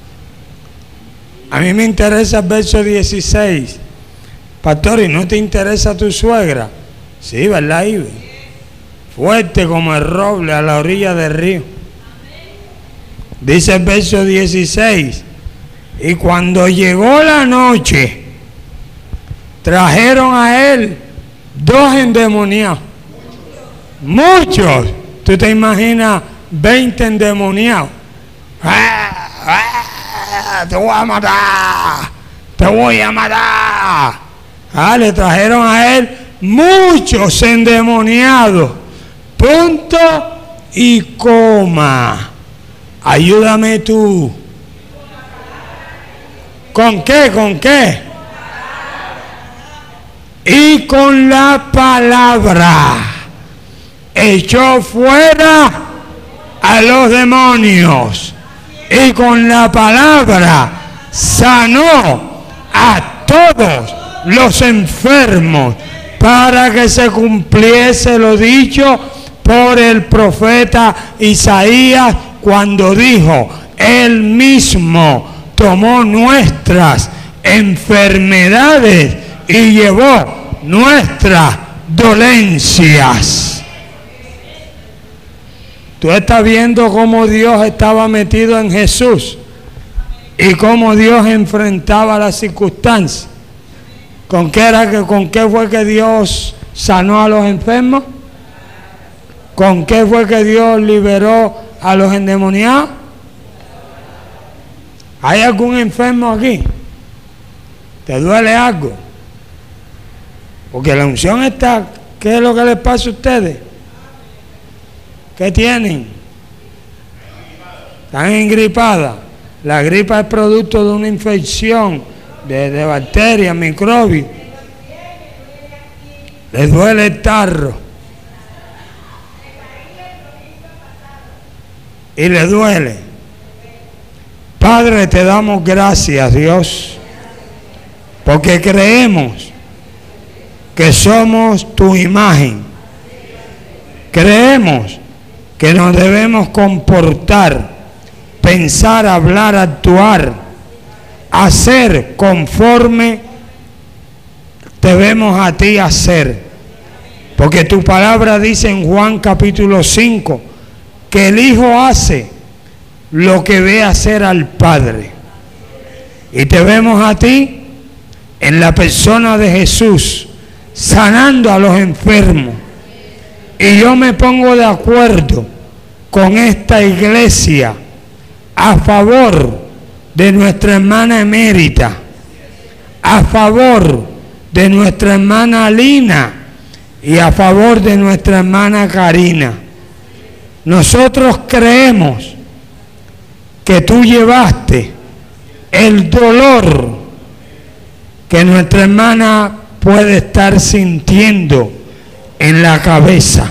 A mí me interesa el verso dieciséis. Pastor, ¿y no te interesa tu suegra? Sí, ¿verdad, Ibe? Fuerte como el roble a la orilla del río. Dice el verso dieciséis. Y cuando llegó la noche, trajeron a él dos endemoniados. Muchos. ¿Tú te imaginas veinte endemoniados? ¡Ah, ah, te voy a matar! ¡Te voy a matar! Ah, le trajeron a él muchos endemoniados. Punto y coma. Ayúdame tú. ¿Con qué? ¿Con qué? Y con la palabra echó fuera a los demonios. Y con la palabra sanó a todos los enfermos, para que se cumpliese lo dicho por el profeta Isaías, cuando dijo: Él mismo tomó nuestras enfermedades y llevó nuestras dolencias. Tú estás viendo cómo Dios estaba metido en Jesús y cómo Dios enfrentaba las circunstancias. ¿Con qué, era que, ¿Con qué fue que Dios sanó a los enfermos? ¿Con qué fue que Dios liberó a los endemoniados? ¿Hay algún enfermo aquí? ¿Te duele algo? Porque la unción está. ¿Qué es lo que les pasa a ustedes? ¿Qué tienen? Están engripadas. La gripa es producto de una infección de, de bacterias, microbios. Les duele el tarro. Y les duele. Padre, te damos gracias, Dios, porque creemos que somos tu imagen. Creemos que nos debemos comportar, pensar, hablar, actuar, hacer conforme debemos a ti hacer. Porque tu palabra dice en Juan capítulo cinco que el Hijo hace lo que ve hacer al Padre. Y te vemos a ti en la persona de Jesús, sanando a los enfermos. Y yo me pongo de acuerdo con esta iglesia a favor de nuestra hermana emérita, a favor de nuestra hermana Lina y a favor de nuestra hermana Karina. Nosotros creemos que tú llevaste el dolor que nuestra hermana puede estar sintiendo en la cabeza.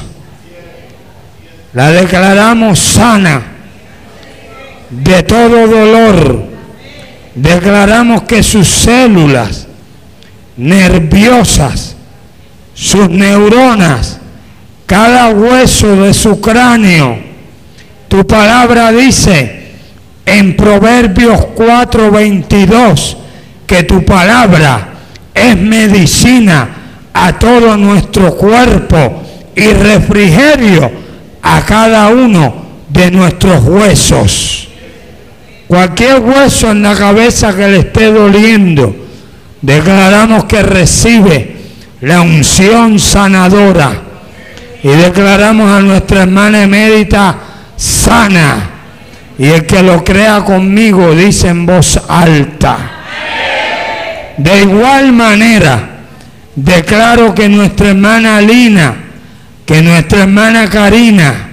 La declaramos sana de todo dolor. Declaramos que sus células nerviosas, sus neuronas, cada hueso de su cráneo, tu palabra dice en Proverbios cuatro veintidós que tu palabra es medicina a todo nuestro cuerpo y refrigerio a cada uno de nuestros huesos. Cualquier hueso en la cabeza que le esté doliendo, declaramos que recibe la unción sanadora y declaramos a nuestra hermana emérita sana. Y el que lo crea conmigo dice en voz alta. De igual manera, declaro que nuestra hermana Lina, que nuestra hermana Karina,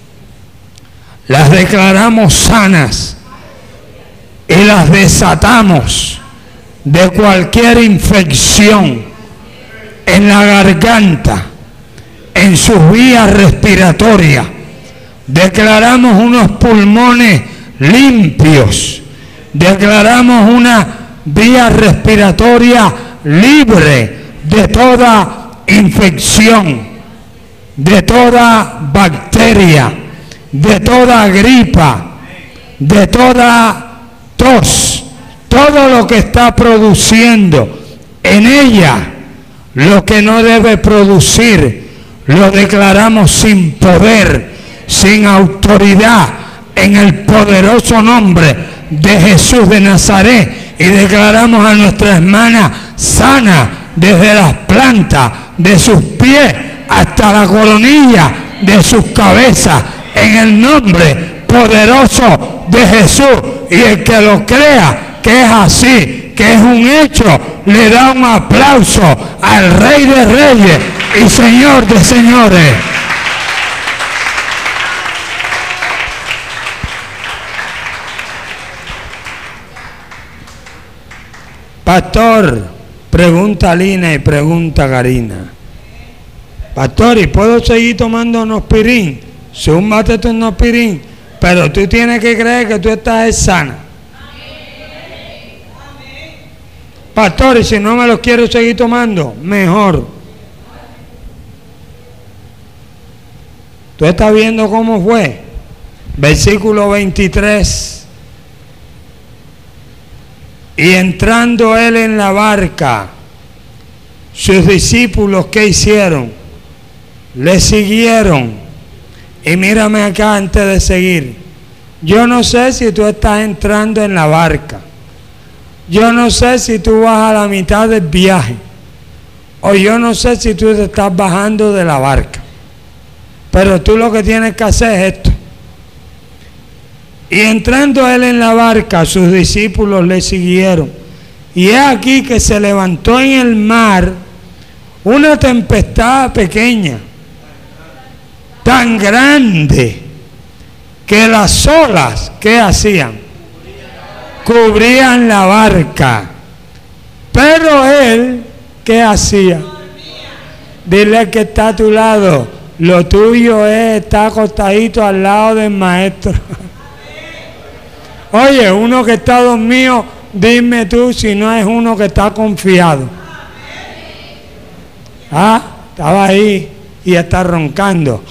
las declaramos sanas y las desatamos de cualquier infección en la garganta, en sus vías respiratorias. Declaramos unos pulmones limpios, declaramos una vía respiratoria libre de toda infección, de toda bacteria, de toda gripa, de toda tos, todo lo que está produciendo en ella, lo que no debe producir, lo declaramos sin poder, sin autoridad, en el poderoso nombre de Jesús de Nazaret. Y declaramos a nuestra hermana sana desde las plantas de sus pies hasta la coronilla de sus cabezas, en el nombre poderoso de Jesús. Y el que lo crea que es así, que es un hecho, le da un aplauso al Rey de Reyes y Señor de Señores. Pastor, pregunta Lina y pregunta Karina. Pastor, ¿y puedo seguir tomando Nospirín? Zúmbate tu Nospirín, pero tú tienes que creer que tú estás sana. Pastor, y si no me los quiero seguir tomando, mejor. ¿Tú estás viendo cómo fue? Versículo veintitrés. Y entrando él en la barca, sus discípulos, ¿qué hicieron? Le siguieron. Y mírame acá antes de seguir. Yo no sé si tú estás entrando en la barca. Yo no sé si tú vas a la mitad del viaje. O yo no sé si tú te estás bajando de la barca. Pero tú lo que tienes que hacer es esto. Y entrando él en la barca, sus discípulos le siguieron. Y es aquí que se levantó en el mar una tempestad pequeña, tan grande, que las olas, ¿qué hacían? Cubrían la barca. Pero él, ¿qué hacía? Dile al que está a tu lado, lo tuyo es estar acostadito al lado del maestro. Oye, uno que está dormido, dime tú si no es uno que está confiado. Ah, estaba ahí y está roncando.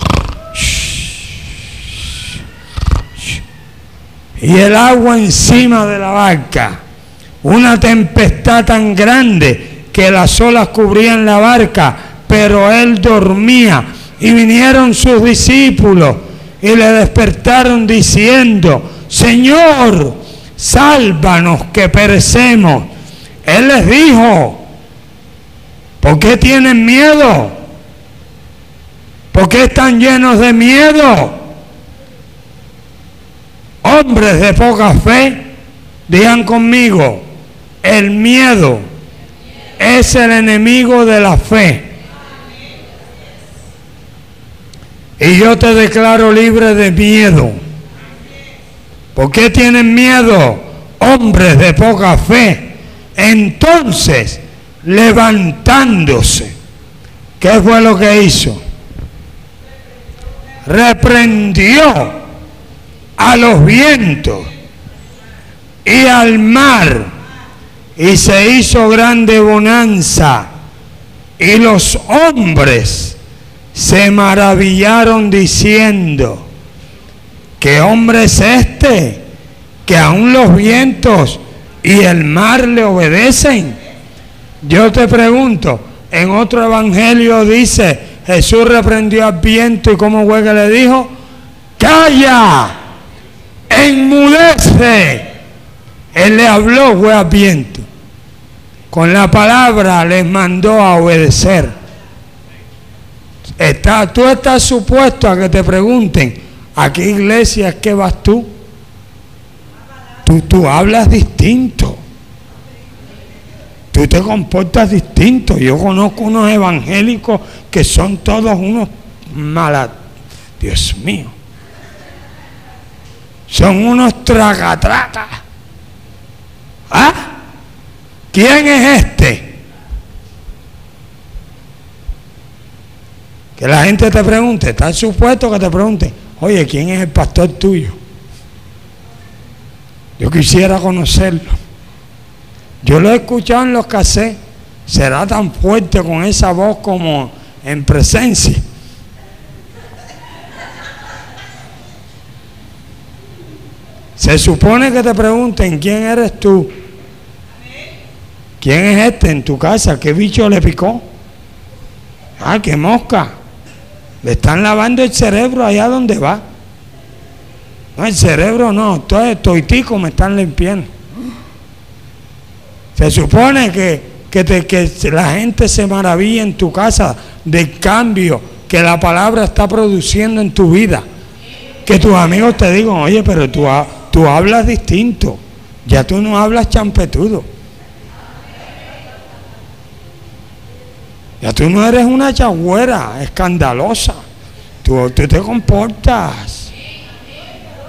Y el agua encima de la barca, una tempestad tan grande que las olas cubrían la barca, pero él dormía. Y vinieron sus discípulos y le despertaron diciendo: Señor, sálvanos que perecemos. Él les dijo: ¿por qué tienen miedo? ¿Por qué están llenos de miedo? Hombres de poca fe, digan conmigo, el miedo es el enemigo de la fe. Y yo te declaro libre de miedo. ¿Por qué tienen miedo? Hombres de poca fe. Entonces, levantándose, ¿qué fue lo que hizo? Reprendió a los vientos y al mar, y se hizo grande bonanza, y los hombres se maravillaron diciendo: ¿qué hombre es este que aún los vientos y el mar le obedecen? Yo te pregunto, en otro evangelio dice, Jesús reprendió al viento y ¿cómo fue que le dijo? ¡Calla! ¡Enmudece! Él le habló, fue al viento. Con la palabra les mandó a obedecer. Está, tú estás supuesto a que te pregunten: ¿a qué iglesia es que vas tú? Tú, tú hablas distinto. Tú te comportas distinto. Yo conozco unos evangélicos que son todos unos malas. Dios mío. Son unos traga-traga. ¿Ah? ¿Quién es este? Que la gente te pregunte, está supuesto que te pregunte: oye, ¿quién es el pastor tuyo? Yo quisiera conocerlo. Yo lo he escuchado en los cassettes. Será tan fuerte con esa voz como en presencia. Se supone que te pregunten: ¿quién eres tú? ¿Quién es este en tu casa? ¿Qué bicho le picó? Ah, qué mosca. Le están lavando el cerebro allá donde va. No, el cerebro no, todo el toitico me están limpiando. Se supone que, que, te, que la gente se maravilla en tu casa del cambio que la palabra está produciendo en tu vida. Que tus amigos te digan: oye, pero tú, tú hablas distinto. Ya tú no hablas champetudo. Ya tú no eres una chagüera escandalosa. Tú, tú te comportas.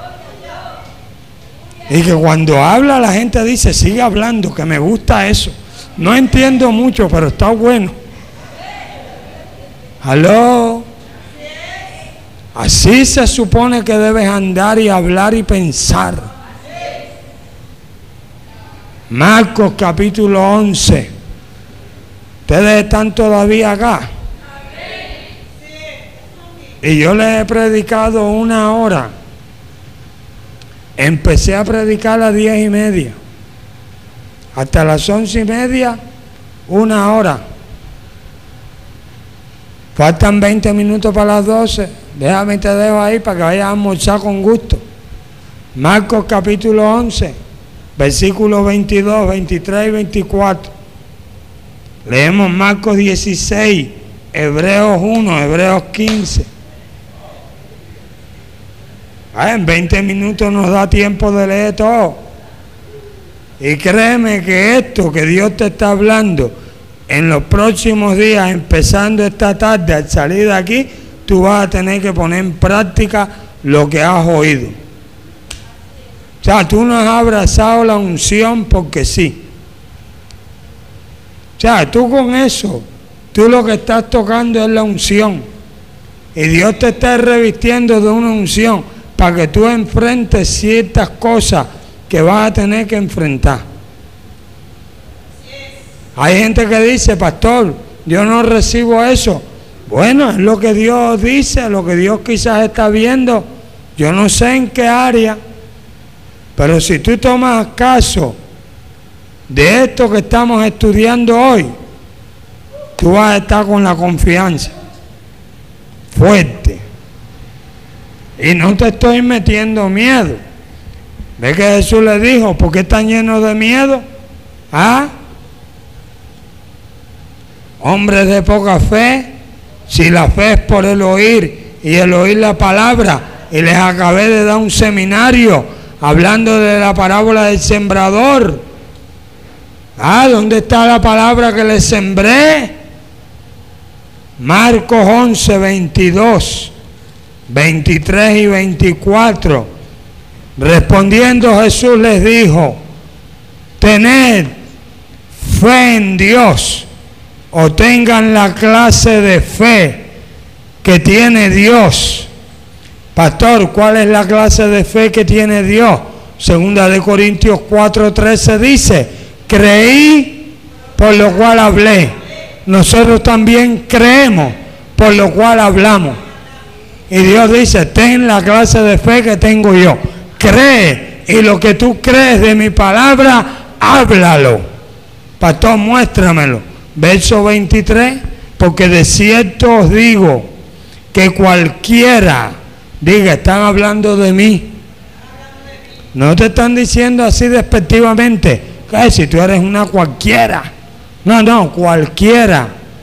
Y que cuando habla la gente dice: sigue hablando, que me gusta eso. No entiendo mucho, pero está bueno. ¿Aló? Así se supone que debes andar y hablar y pensar. Marcos capítulo once. Ustedes están todavía acá. Y yo les he predicado una hora. Empecé a predicar a las diez y media. Hasta las once y media, una hora. Faltan veinte minutos para las doce. Déjame te dejo ahí para que vayas a almorzar con gusto. Marcos capítulo once, versículos veintidós, veintitrés y veinticuatro. Leemos Marcos dieciséis, Hebreos uno, Hebreos quince. Ah, en veinte minutos nos da tiempo de leer todo. Y créeme que esto que Dios te está hablando en los próximos días, empezando esta tarde, al salir de aquí, tú vas a tener que poner en práctica lo que has oído. O sea, tú no has abrazado la unción porque sí. O sea, tú con eso, tú lo que estás tocando es la unción. Y Dios te está revistiendo de una unción para que tú enfrentes ciertas cosas que vas a tener que enfrentar. Hay gente que dice, pastor, yo no recibo eso. Bueno, es lo que Dios dice, lo que Dios quizás está viendo. Yo no sé en qué área, pero si tú tomas caso de esto que estamos estudiando hoy, tú vas a estar con la confianza fuerte. Y no te estoy metiendo miedo. ¿Ves que Jesús le dijo, por qué están llenos de miedo? ¿Ah? Hombres de poca fe, si la fe es por el oír y el oír la palabra, y les acabé de dar un seminario hablando de la parábola del sembrador. Ah, ¿dónde está la palabra que les sembré? Marcos once, veintidós, veintitrés y veinticuatro. Respondiendo Jesús les dijo, tened fe en Dios, o tengan la clase de fe que tiene Dios. Pastor, ¿cuál es la clase de fe que tiene Dios? Segunda de Corintios cuatro, trece dice, creí, por lo cual hablé. Nosotros también creemos, por lo cual hablamos. Y Dios dice, ten la clase de fe que tengo yo. Cree, y lo que tú crees de mi palabra, háblalo. Pastor, muéstramelo. Verso veintitrés, porque de cierto os digo que cualquiera, diga, están hablando de mí. No te están diciendo así despectivamente, que si tú eres una cualquiera. No, no, cualquiera.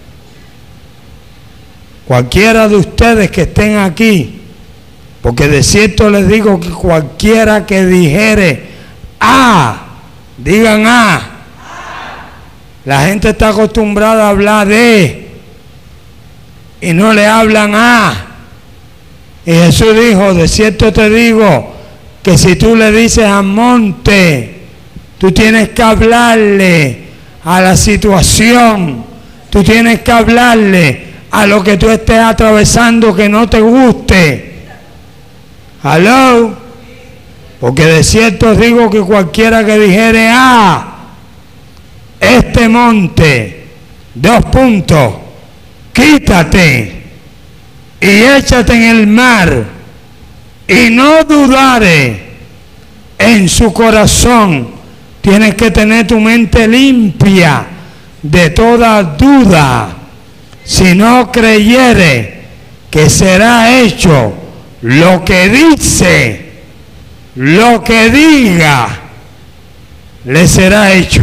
Cualquiera de ustedes que estén aquí, porque de cierto les digo que cualquiera que dijere, ah, digan ah. La gente está acostumbrada a hablar de y no le hablan a. Y Jesús dijo, de cierto te digo que si tú le dices al monte, tú tienes que hablarle a la situación, tú tienes que hablarle a lo que tú estés atravesando que no te guste. ¿Aló? Porque de cierto os digo que cualquiera que dijere a este monte, dos puntos, quítate y échate en el mar, y no dudare en su corazón. Tienes que tener tu mente limpia de toda duda. Si no creyere que será hecho lo que dice, lo que diga, le será hecho.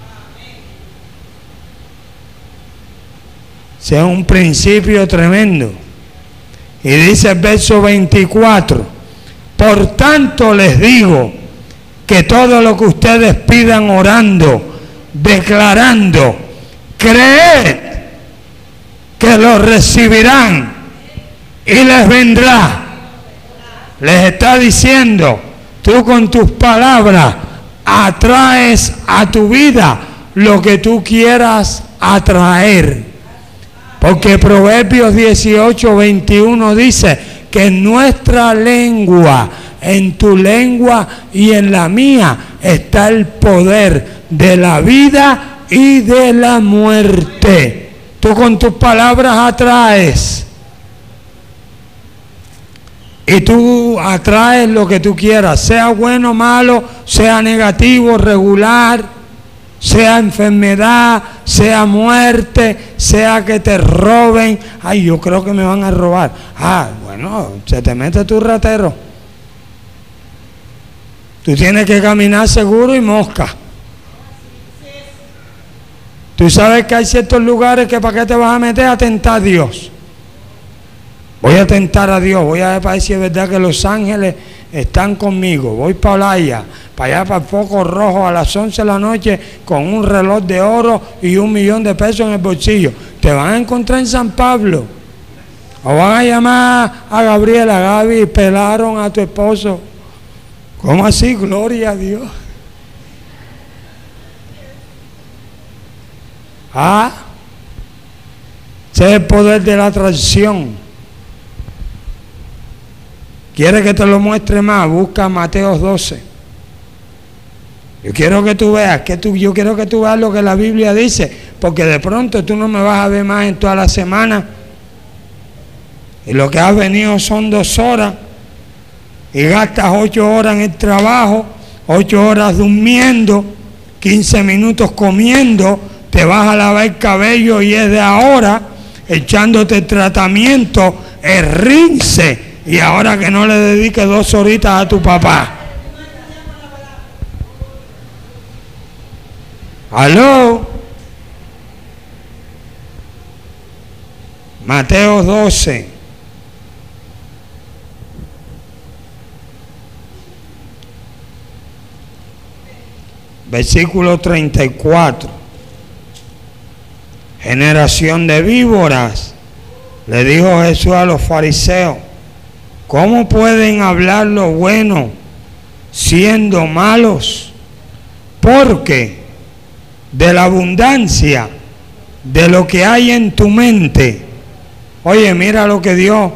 Sea un principio tremendo. Y dice el verso veinticuatro, por tanto les digo que todo lo que ustedes pidan orando, declarando, creed que lo recibirán y les vendrá. Les está diciendo, tú con tus palabras atraes a tu vida lo que tú quieras atraer. Porque Proverbios dieciocho, veintiuno dice que en nuestra lengua, en tu lengua y en la mía, está el poder de la vida y de la muerte. Tú con tus palabras atraes. Y tú atraes lo que tú quieras, sea bueno o malo, sea negativo, regular, sea enfermedad, sea muerte, sea que te roben. Ay, yo creo que me van a robar. Ah, bueno, se te mete tu ratero. Tú tienes que caminar seguro y mosca. Tú sabes que hay ciertos lugares que para qué te vas a meter a tentar a Dios. Voy a tentar a Dios, voy a ver para ver si es verdad que los ángeles están conmigo. Voy para allá, para allá para el foco rojo a las once de la noche con un reloj de oro y un millón de pesos en el bolsillo. Te van a encontrar en San Pablo. O van a llamar a Gabriela, Gaby, pelaron a tu esposo. ¿Cómo así? Gloria a Dios. Ah, ese es el poder de la atracción. ¿Quieres que te lo muestre más? Busca Mateo doce. Yo quiero que tú veas, que tú, yo quiero que tú veas lo que la Biblia dice, porque de pronto tú no me vas a ver más en toda la semana. Y lo que has venido son dos horas y gastas ocho horas en el trabajo, ocho horas durmiendo, quince minutos comiendo, te vas a lavar el cabello y es de ahora, echándote el tratamiento, el rinse. Y ahora que no le dediques dos horitas a tu papá. ¿Aló? Mateo doce. Versículo treinta y cuatro. Generación de víboras, le dijo Jesús a los fariseos, ¿cómo pueden hablar lo bueno siendo malos? Porque de la abundancia de lo que hay en tu mente, oye, mira lo que Dios,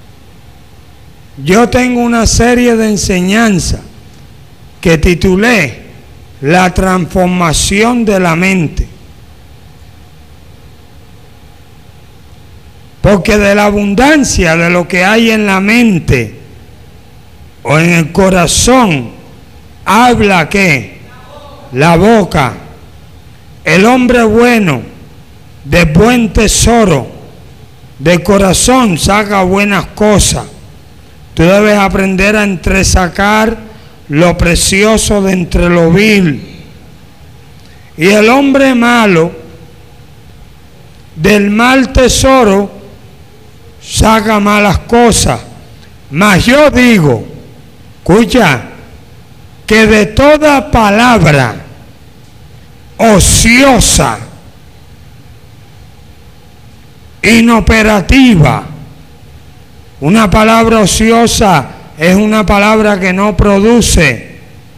yo tengo una serie de enseñanzas que titulé La transformación de la mente. Porque de la abundancia de lo que hay en la mente o en el corazón, habla ¿qué? La boca. El hombre bueno, de buen tesoro, de corazón saca buenas cosas. Tú debes aprender a entresacar lo precioso de entre lo vil. Y el hombre malo, del mal tesoro, saca malas cosas. Mas yo digo, escucha, que de toda palabra ociosa, inoperativa, una palabra ociosa es una palabra que no produce.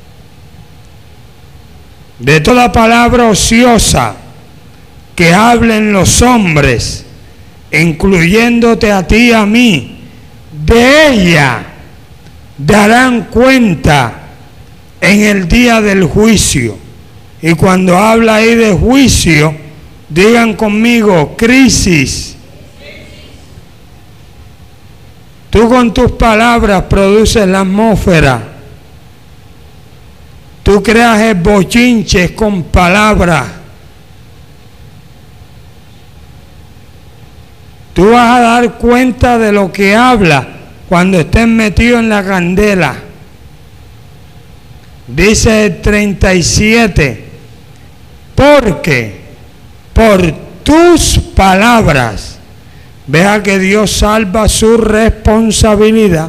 De toda palabra ociosa que hablen los hombres, incluyéndote a ti y a mí, de ella darán cuenta en el día del juicio. Y cuando habla ahí de juicio, digan conmigo, crisis. Tú con tus palabras produces la atmósfera. Tú creas el bochinche con palabras. Tú vas a dar cuenta de lo que habla cuando estés metido en la candela. Dice el treinta y siete, porque por tus palabras, vea que Dios salva su responsabilidad.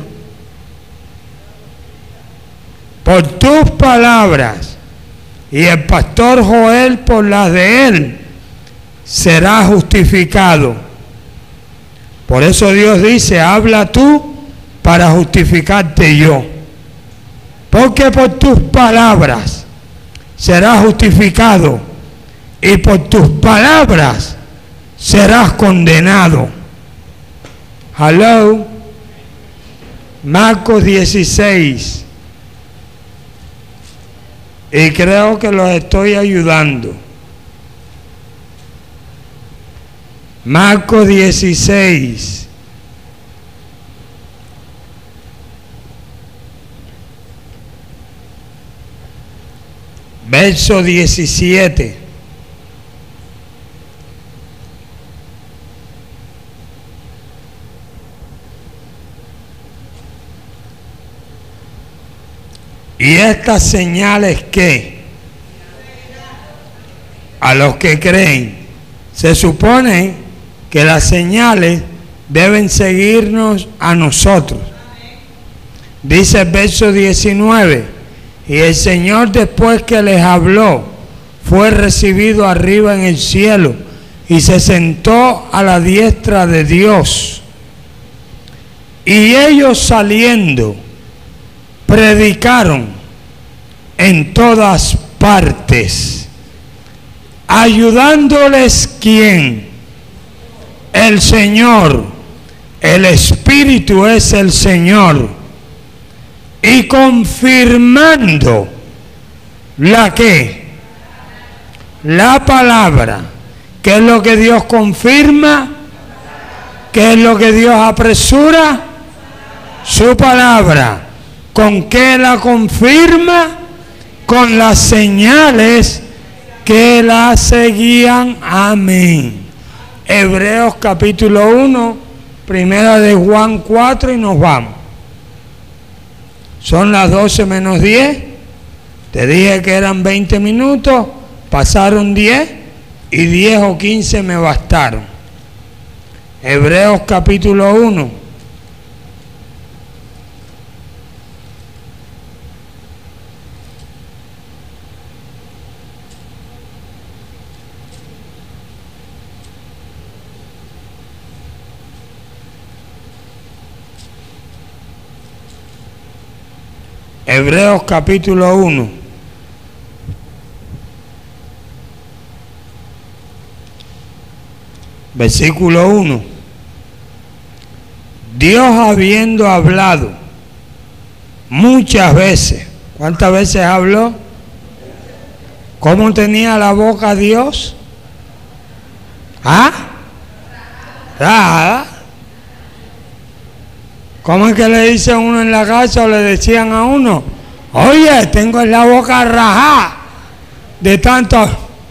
Por tus palabras, y el pastor Joel por las de él, será justificado. Por eso Dios dice, habla tú para justificarte yo. Porque por tus palabras será justificado y por tus palabras serás condenado. Hello. Marcos dieciséis. Y creo que los estoy ayudando. Marcos dieciséis. Verso diecisiete. Y estas señales que a los que creen, se supone que las señales deben seguirnos a nosotros. Dice el verso diecinueve, y el Señor, después que les habló, fue recibido arriba en el cielo y se sentó a la diestra de Dios. Y ellos saliendo predicaron en todas partes, ayudándoles ¿quién? El Señor. El Espíritu es el Señor. Y confirmando la que, la palabra. ¿Qué es lo que Dios confirma? ¿Qué es lo que Dios apresura? Su palabra. ¿Con qué la confirma? Con las señales que la seguían. Amén. Hebreos capítulo uno, primera de Juan cuatro y nos vamos. Son las doce menos diez. Te dije que eran veinte minutos, pasaron diez y diez o quince me bastaron. Hebreos capítulo uno. Hebreos capítulo uno. Versículo uno. Dios habiendo hablado muchas veces. ¿Cuántas veces habló? ¿Cómo tenía la boca Dios? ¿Ah? ¿Ah? ¿Cómo es que le dice a uno en la casa o le decían a uno? Oye, tengo en la boca rajada de tanto.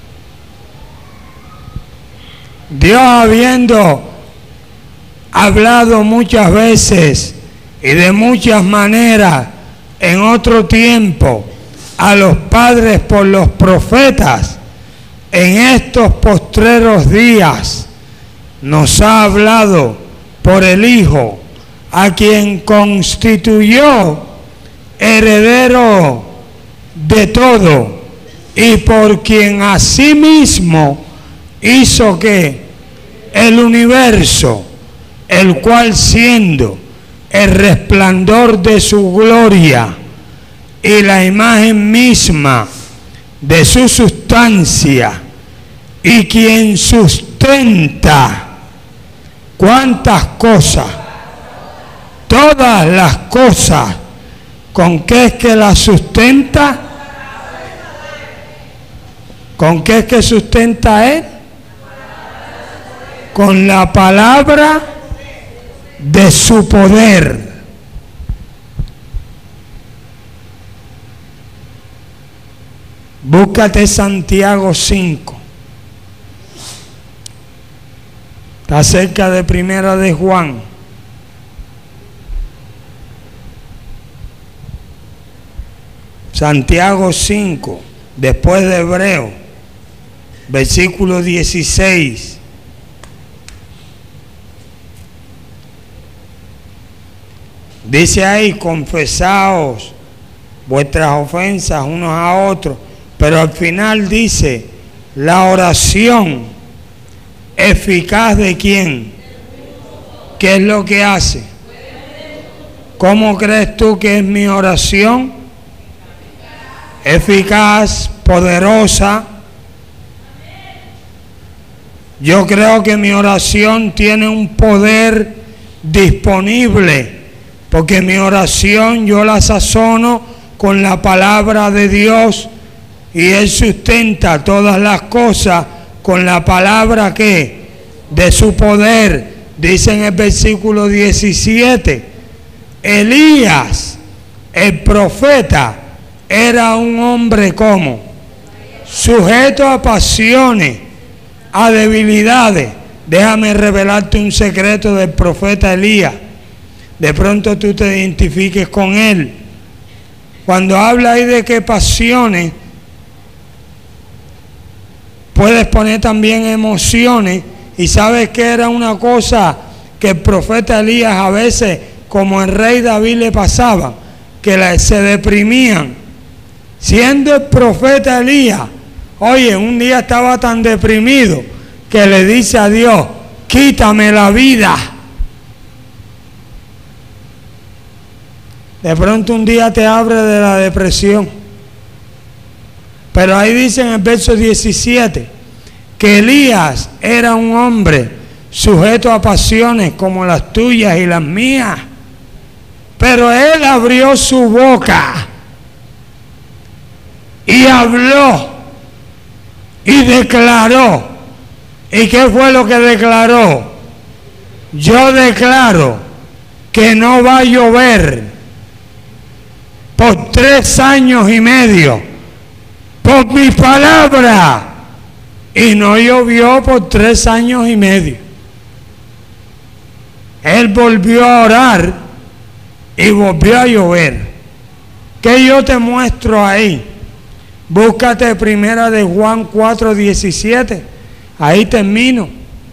Dios habiendo hablado muchas veces y de muchas maneras en otro tiempo a los padres por los profetas, en estos postreros días nos ha hablado por el Hijo, a quien constituyó heredero de todo y por quien asimismo hizo que el universo, el cual siendo el resplandor de su gloria y la imagen misma de su sustancia, y quien sustenta cuántas cosas, todas las cosas. ¿Con qué es que las sustenta? ¿Con qué es que sustenta Él? Con la palabra de su poder. Búscate Santiago cinco. Está cerca de Primera de Juan. Santiago cinco, después de Hebreo, versículo dieciséis. Dice ahí, confesaos vuestras ofensas unos a otros, pero al final dice, la oración eficaz de quién, ¿qué es lo que hace? ¿Cómo crees tú que es mi oración? Eficaz, poderosa. Yo creo que mi oración tiene un poder disponible, porque mi oración yo la sazono con la palabra de Dios, y Él sustenta todas las cosas con la palabra que de su poder. Dice en el versículo diecisiete, Elías, el profeta, era un hombre como sujeto a pasiones, a debilidades. Déjame revelarte un secreto del profeta Elías. De pronto tú te identifiques con él. Cuando habla ahí de que pasiones, puedes poner también emociones. Y sabes que era una cosa que el profeta Elías a veces, como el rey David le pasaba, que la, se deprimían. Siendo el profeta Elías, oye, un día estaba tan deprimido que le dice a Dios, quítame la vida. De pronto un día te abre de la depresión. Pero ahí dice en el verso diecisiete que Elías era un hombre sujeto a pasiones como las tuyas y las mías. Pero él abrió su boca y habló y declaró. ¿Y qué fue lo que declaró? Yo declaro que no va a llover por tres años y medio por mi palabra. Y no llovió por tres años y medio. Él volvió a orar y volvió a llover. ¿Qué yo te muestro ahí? Búscate primera de Juan cuatro diecisiete. Ahí termino.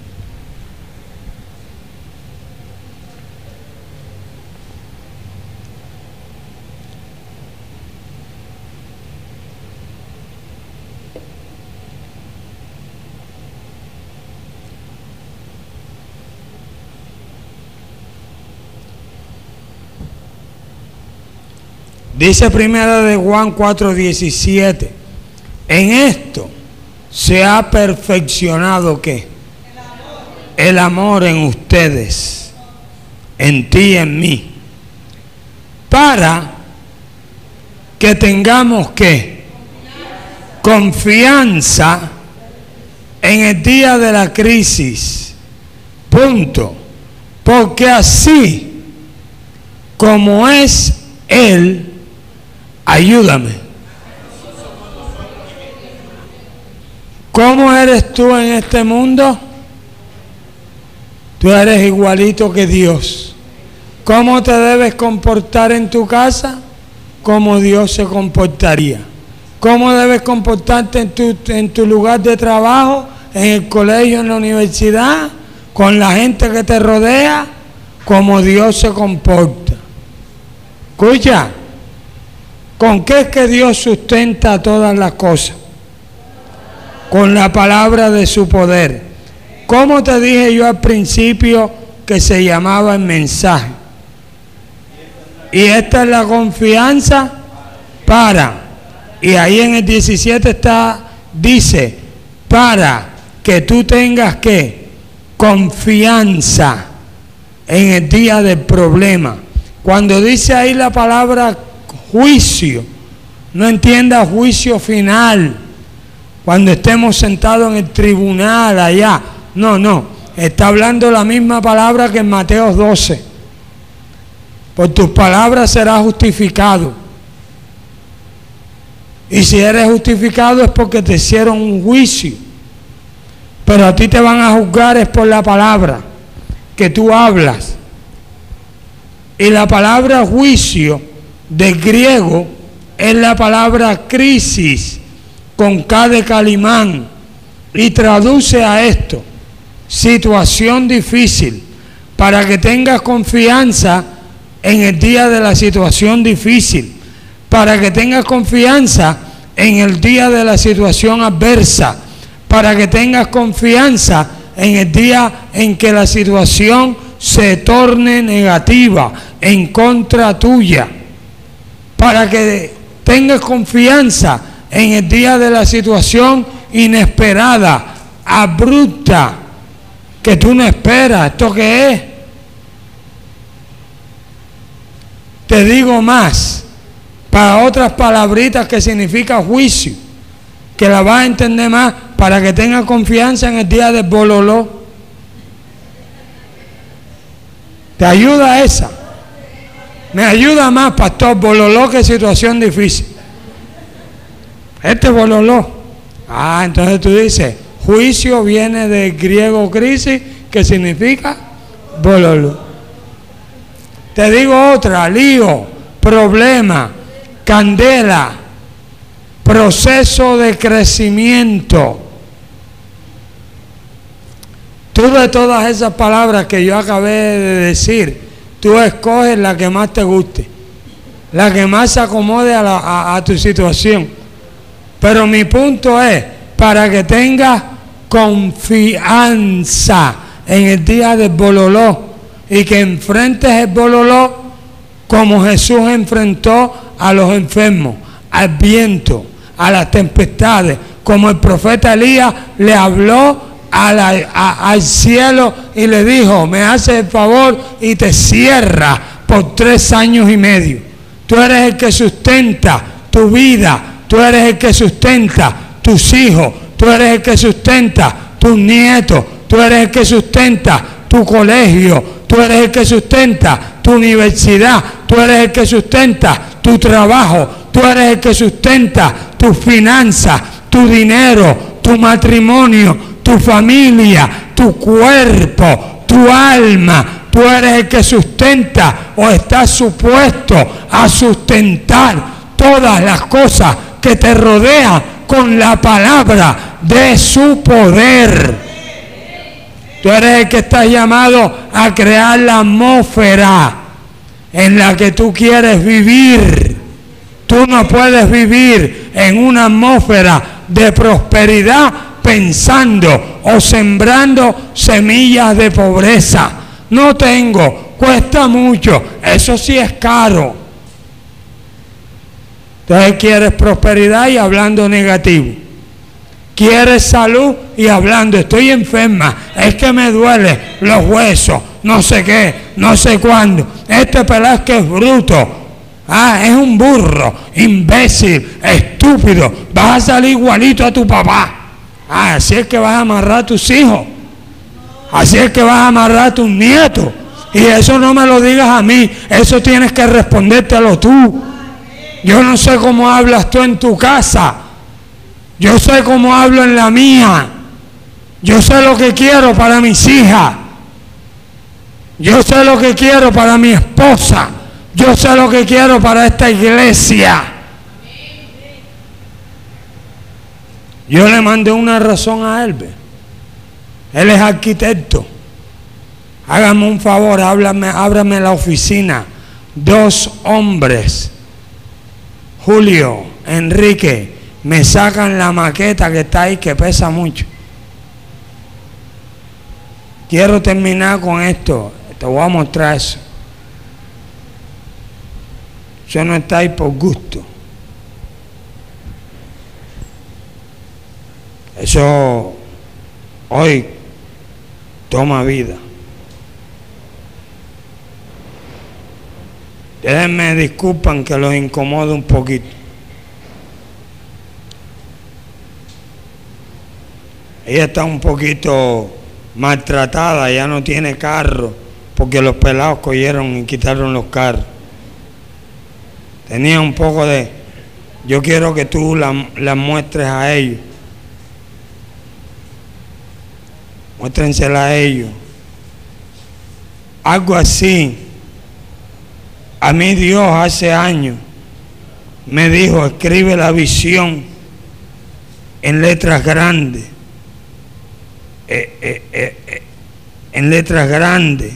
Dice primera de Juan cuatro diecisiete, en esto se ha perfeccionado ¿qué? El amor. El amor en ustedes, en ti y en mí, para que tengamos ¿qué? Confianza. Confianza en el día de la crisis. Punto. Porque así como es Él, ayúdame. ¿Cómo eres tú en este mundo? Tú eres igualito que Dios. ¿Cómo te debes comportar en tu casa? Como Dios se comportaría. ¿Cómo debes comportarte en tu, en tu lugar de trabajo, en el colegio, en la universidad, con la gente que te rodea? Como Dios se comporta. Escucha, ¿con qué es que Dios sustenta todas las cosas? Con la palabra de su poder. ¿Cómo te dije yo al principio que se llamaba el mensaje? Y esta es la confianza para. Y ahí en el diecisiete está, dice, para que tú tengas que confianza en el día del problema. Cuando dice ahí la palabra juicio, no entienda juicio final, cuando estemos sentados en el tribunal allá. No, no, está hablando la misma palabra que en Mateo doce. Por tus palabras serás justificado. Y si eres justificado es porque te hicieron un juicio. Pero a ti te van a juzgar es por la palabra que tú hablas. Y la palabra juicio del griego es la palabra crisis con K de Calimán, y traduce a esto situación difícil, para que tengas confianza en el día de la situación difícil, para que tengas confianza en el día de la situación adversa, para que tengas confianza en el día en que la situación se torne negativa en contra tuya, para que tengas confianza en el día de la situación inesperada, abrupta, que tú no esperas. ¿Esto qué es? Te digo más, para otras palabritas que significa juicio, que la vas a entender más para que tengas confianza en el día del bololó. ¿Te ayuda esa? Me ayuda más, pastor, bololó, que situación difícil. Este bololó. Ah, entonces tú dices, juicio viene del griego crisis, que significa bololó. Te digo otra, lío, problema, candela, proceso de crecimiento. Tú de todas esas palabras que yo acabé de decir, tú escoges la que más te guste, la que más se acomode a, la, a, a tu situación. Pero mi punto es, para que tengas confianza en el día del bololó y que enfrentes el bololó como Jesús enfrentó a los enfermos, al viento, a las tempestades, como el profeta Elías le habló a la, a, al cielo y le dijo, me haces el favor y te cierra por tres años y medio. Tú eres el que sustenta tu vida, tú eres el que sustenta tus hijos, tú eres el que sustenta tus nietos, tú eres el que sustenta tu colegio, tú eres el que sustenta tu universidad, tú eres el que sustenta tu trabajo, tú eres el que sustenta tus finanzas, tu dinero, tu matrimonio, tu familia, tu cuerpo, tu alma. Tú eres el que sustenta o estás supuesto a sustentar todas las cosas que te rodean con la palabra de su poder. Tú eres el que está llamado a crear la atmósfera en la que tú quieres vivir. Tú no puedes vivir en una atmósfera de prosperidad pensando o sembrando semillas de pobreza. No tengo, cuesta mucho, eso sí es caro. Entonces quieres prosperidad y hablando negativo. Quieres salud y hablando, estoy enferma, es que me duele los huesos, no sé qué, no sé cuándo. Este pelado que es bruto, ah, es un burro, imbécil, estúpido, vas a salir igualito a tu papá. Ah, así es que vas a amarrar a tus hijos, así es que vas a amarrar a tus nietos. Y eso no me lo digas a mí, eso tienes que respondértelo tú. Yo no sé cómo hablas tú en tu casa, yo sé cómo hablo en la mía, yo sé lo que quiero para mis hijas, yo sé lo que quiero para mi esposa, yo sé lo que quiero para esta iglesia. Yo le mandé una razón a él. Él es arquitecto. Hágame un favor, háblame, ábrame la oficina. Dos hombres, Julio, Enrique, me sacan la maqueta que está ahí, que pesa mucho. Quiero terminar con esto. Te voy a mostrar eso. Eso no está ahí por gusto. Eso hoy toma vida. Ustedes me disculpan que los incomode un poquito. Ella está un poquito maltratada, ya no tiene carro, porque los pelados cogieron y quitaron los carros. Tenía un poco de... Yo quiero que tú la, la muestres a ellos. Muéstrensela a ellos. Algo así. A mí Dios hace años me dijo, escribe la visión en letras grandes. Eh, eh, eh, eh, en letras grandes.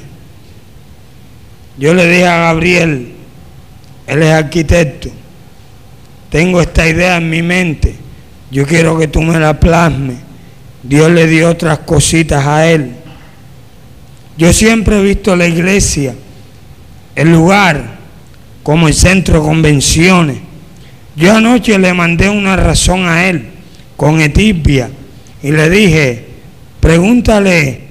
Yo le dije a Gabriel, él es arquitecto, tengo esta idea en mi mente, yo quiero que tú me la plasmes. Dios le dio otras cositas a él. Yo siempre he visto la iglesia, el lugar, como el centro de convenciones. Yo anoche le mandé una razón a él, con Etipia, y le dije, pregúntale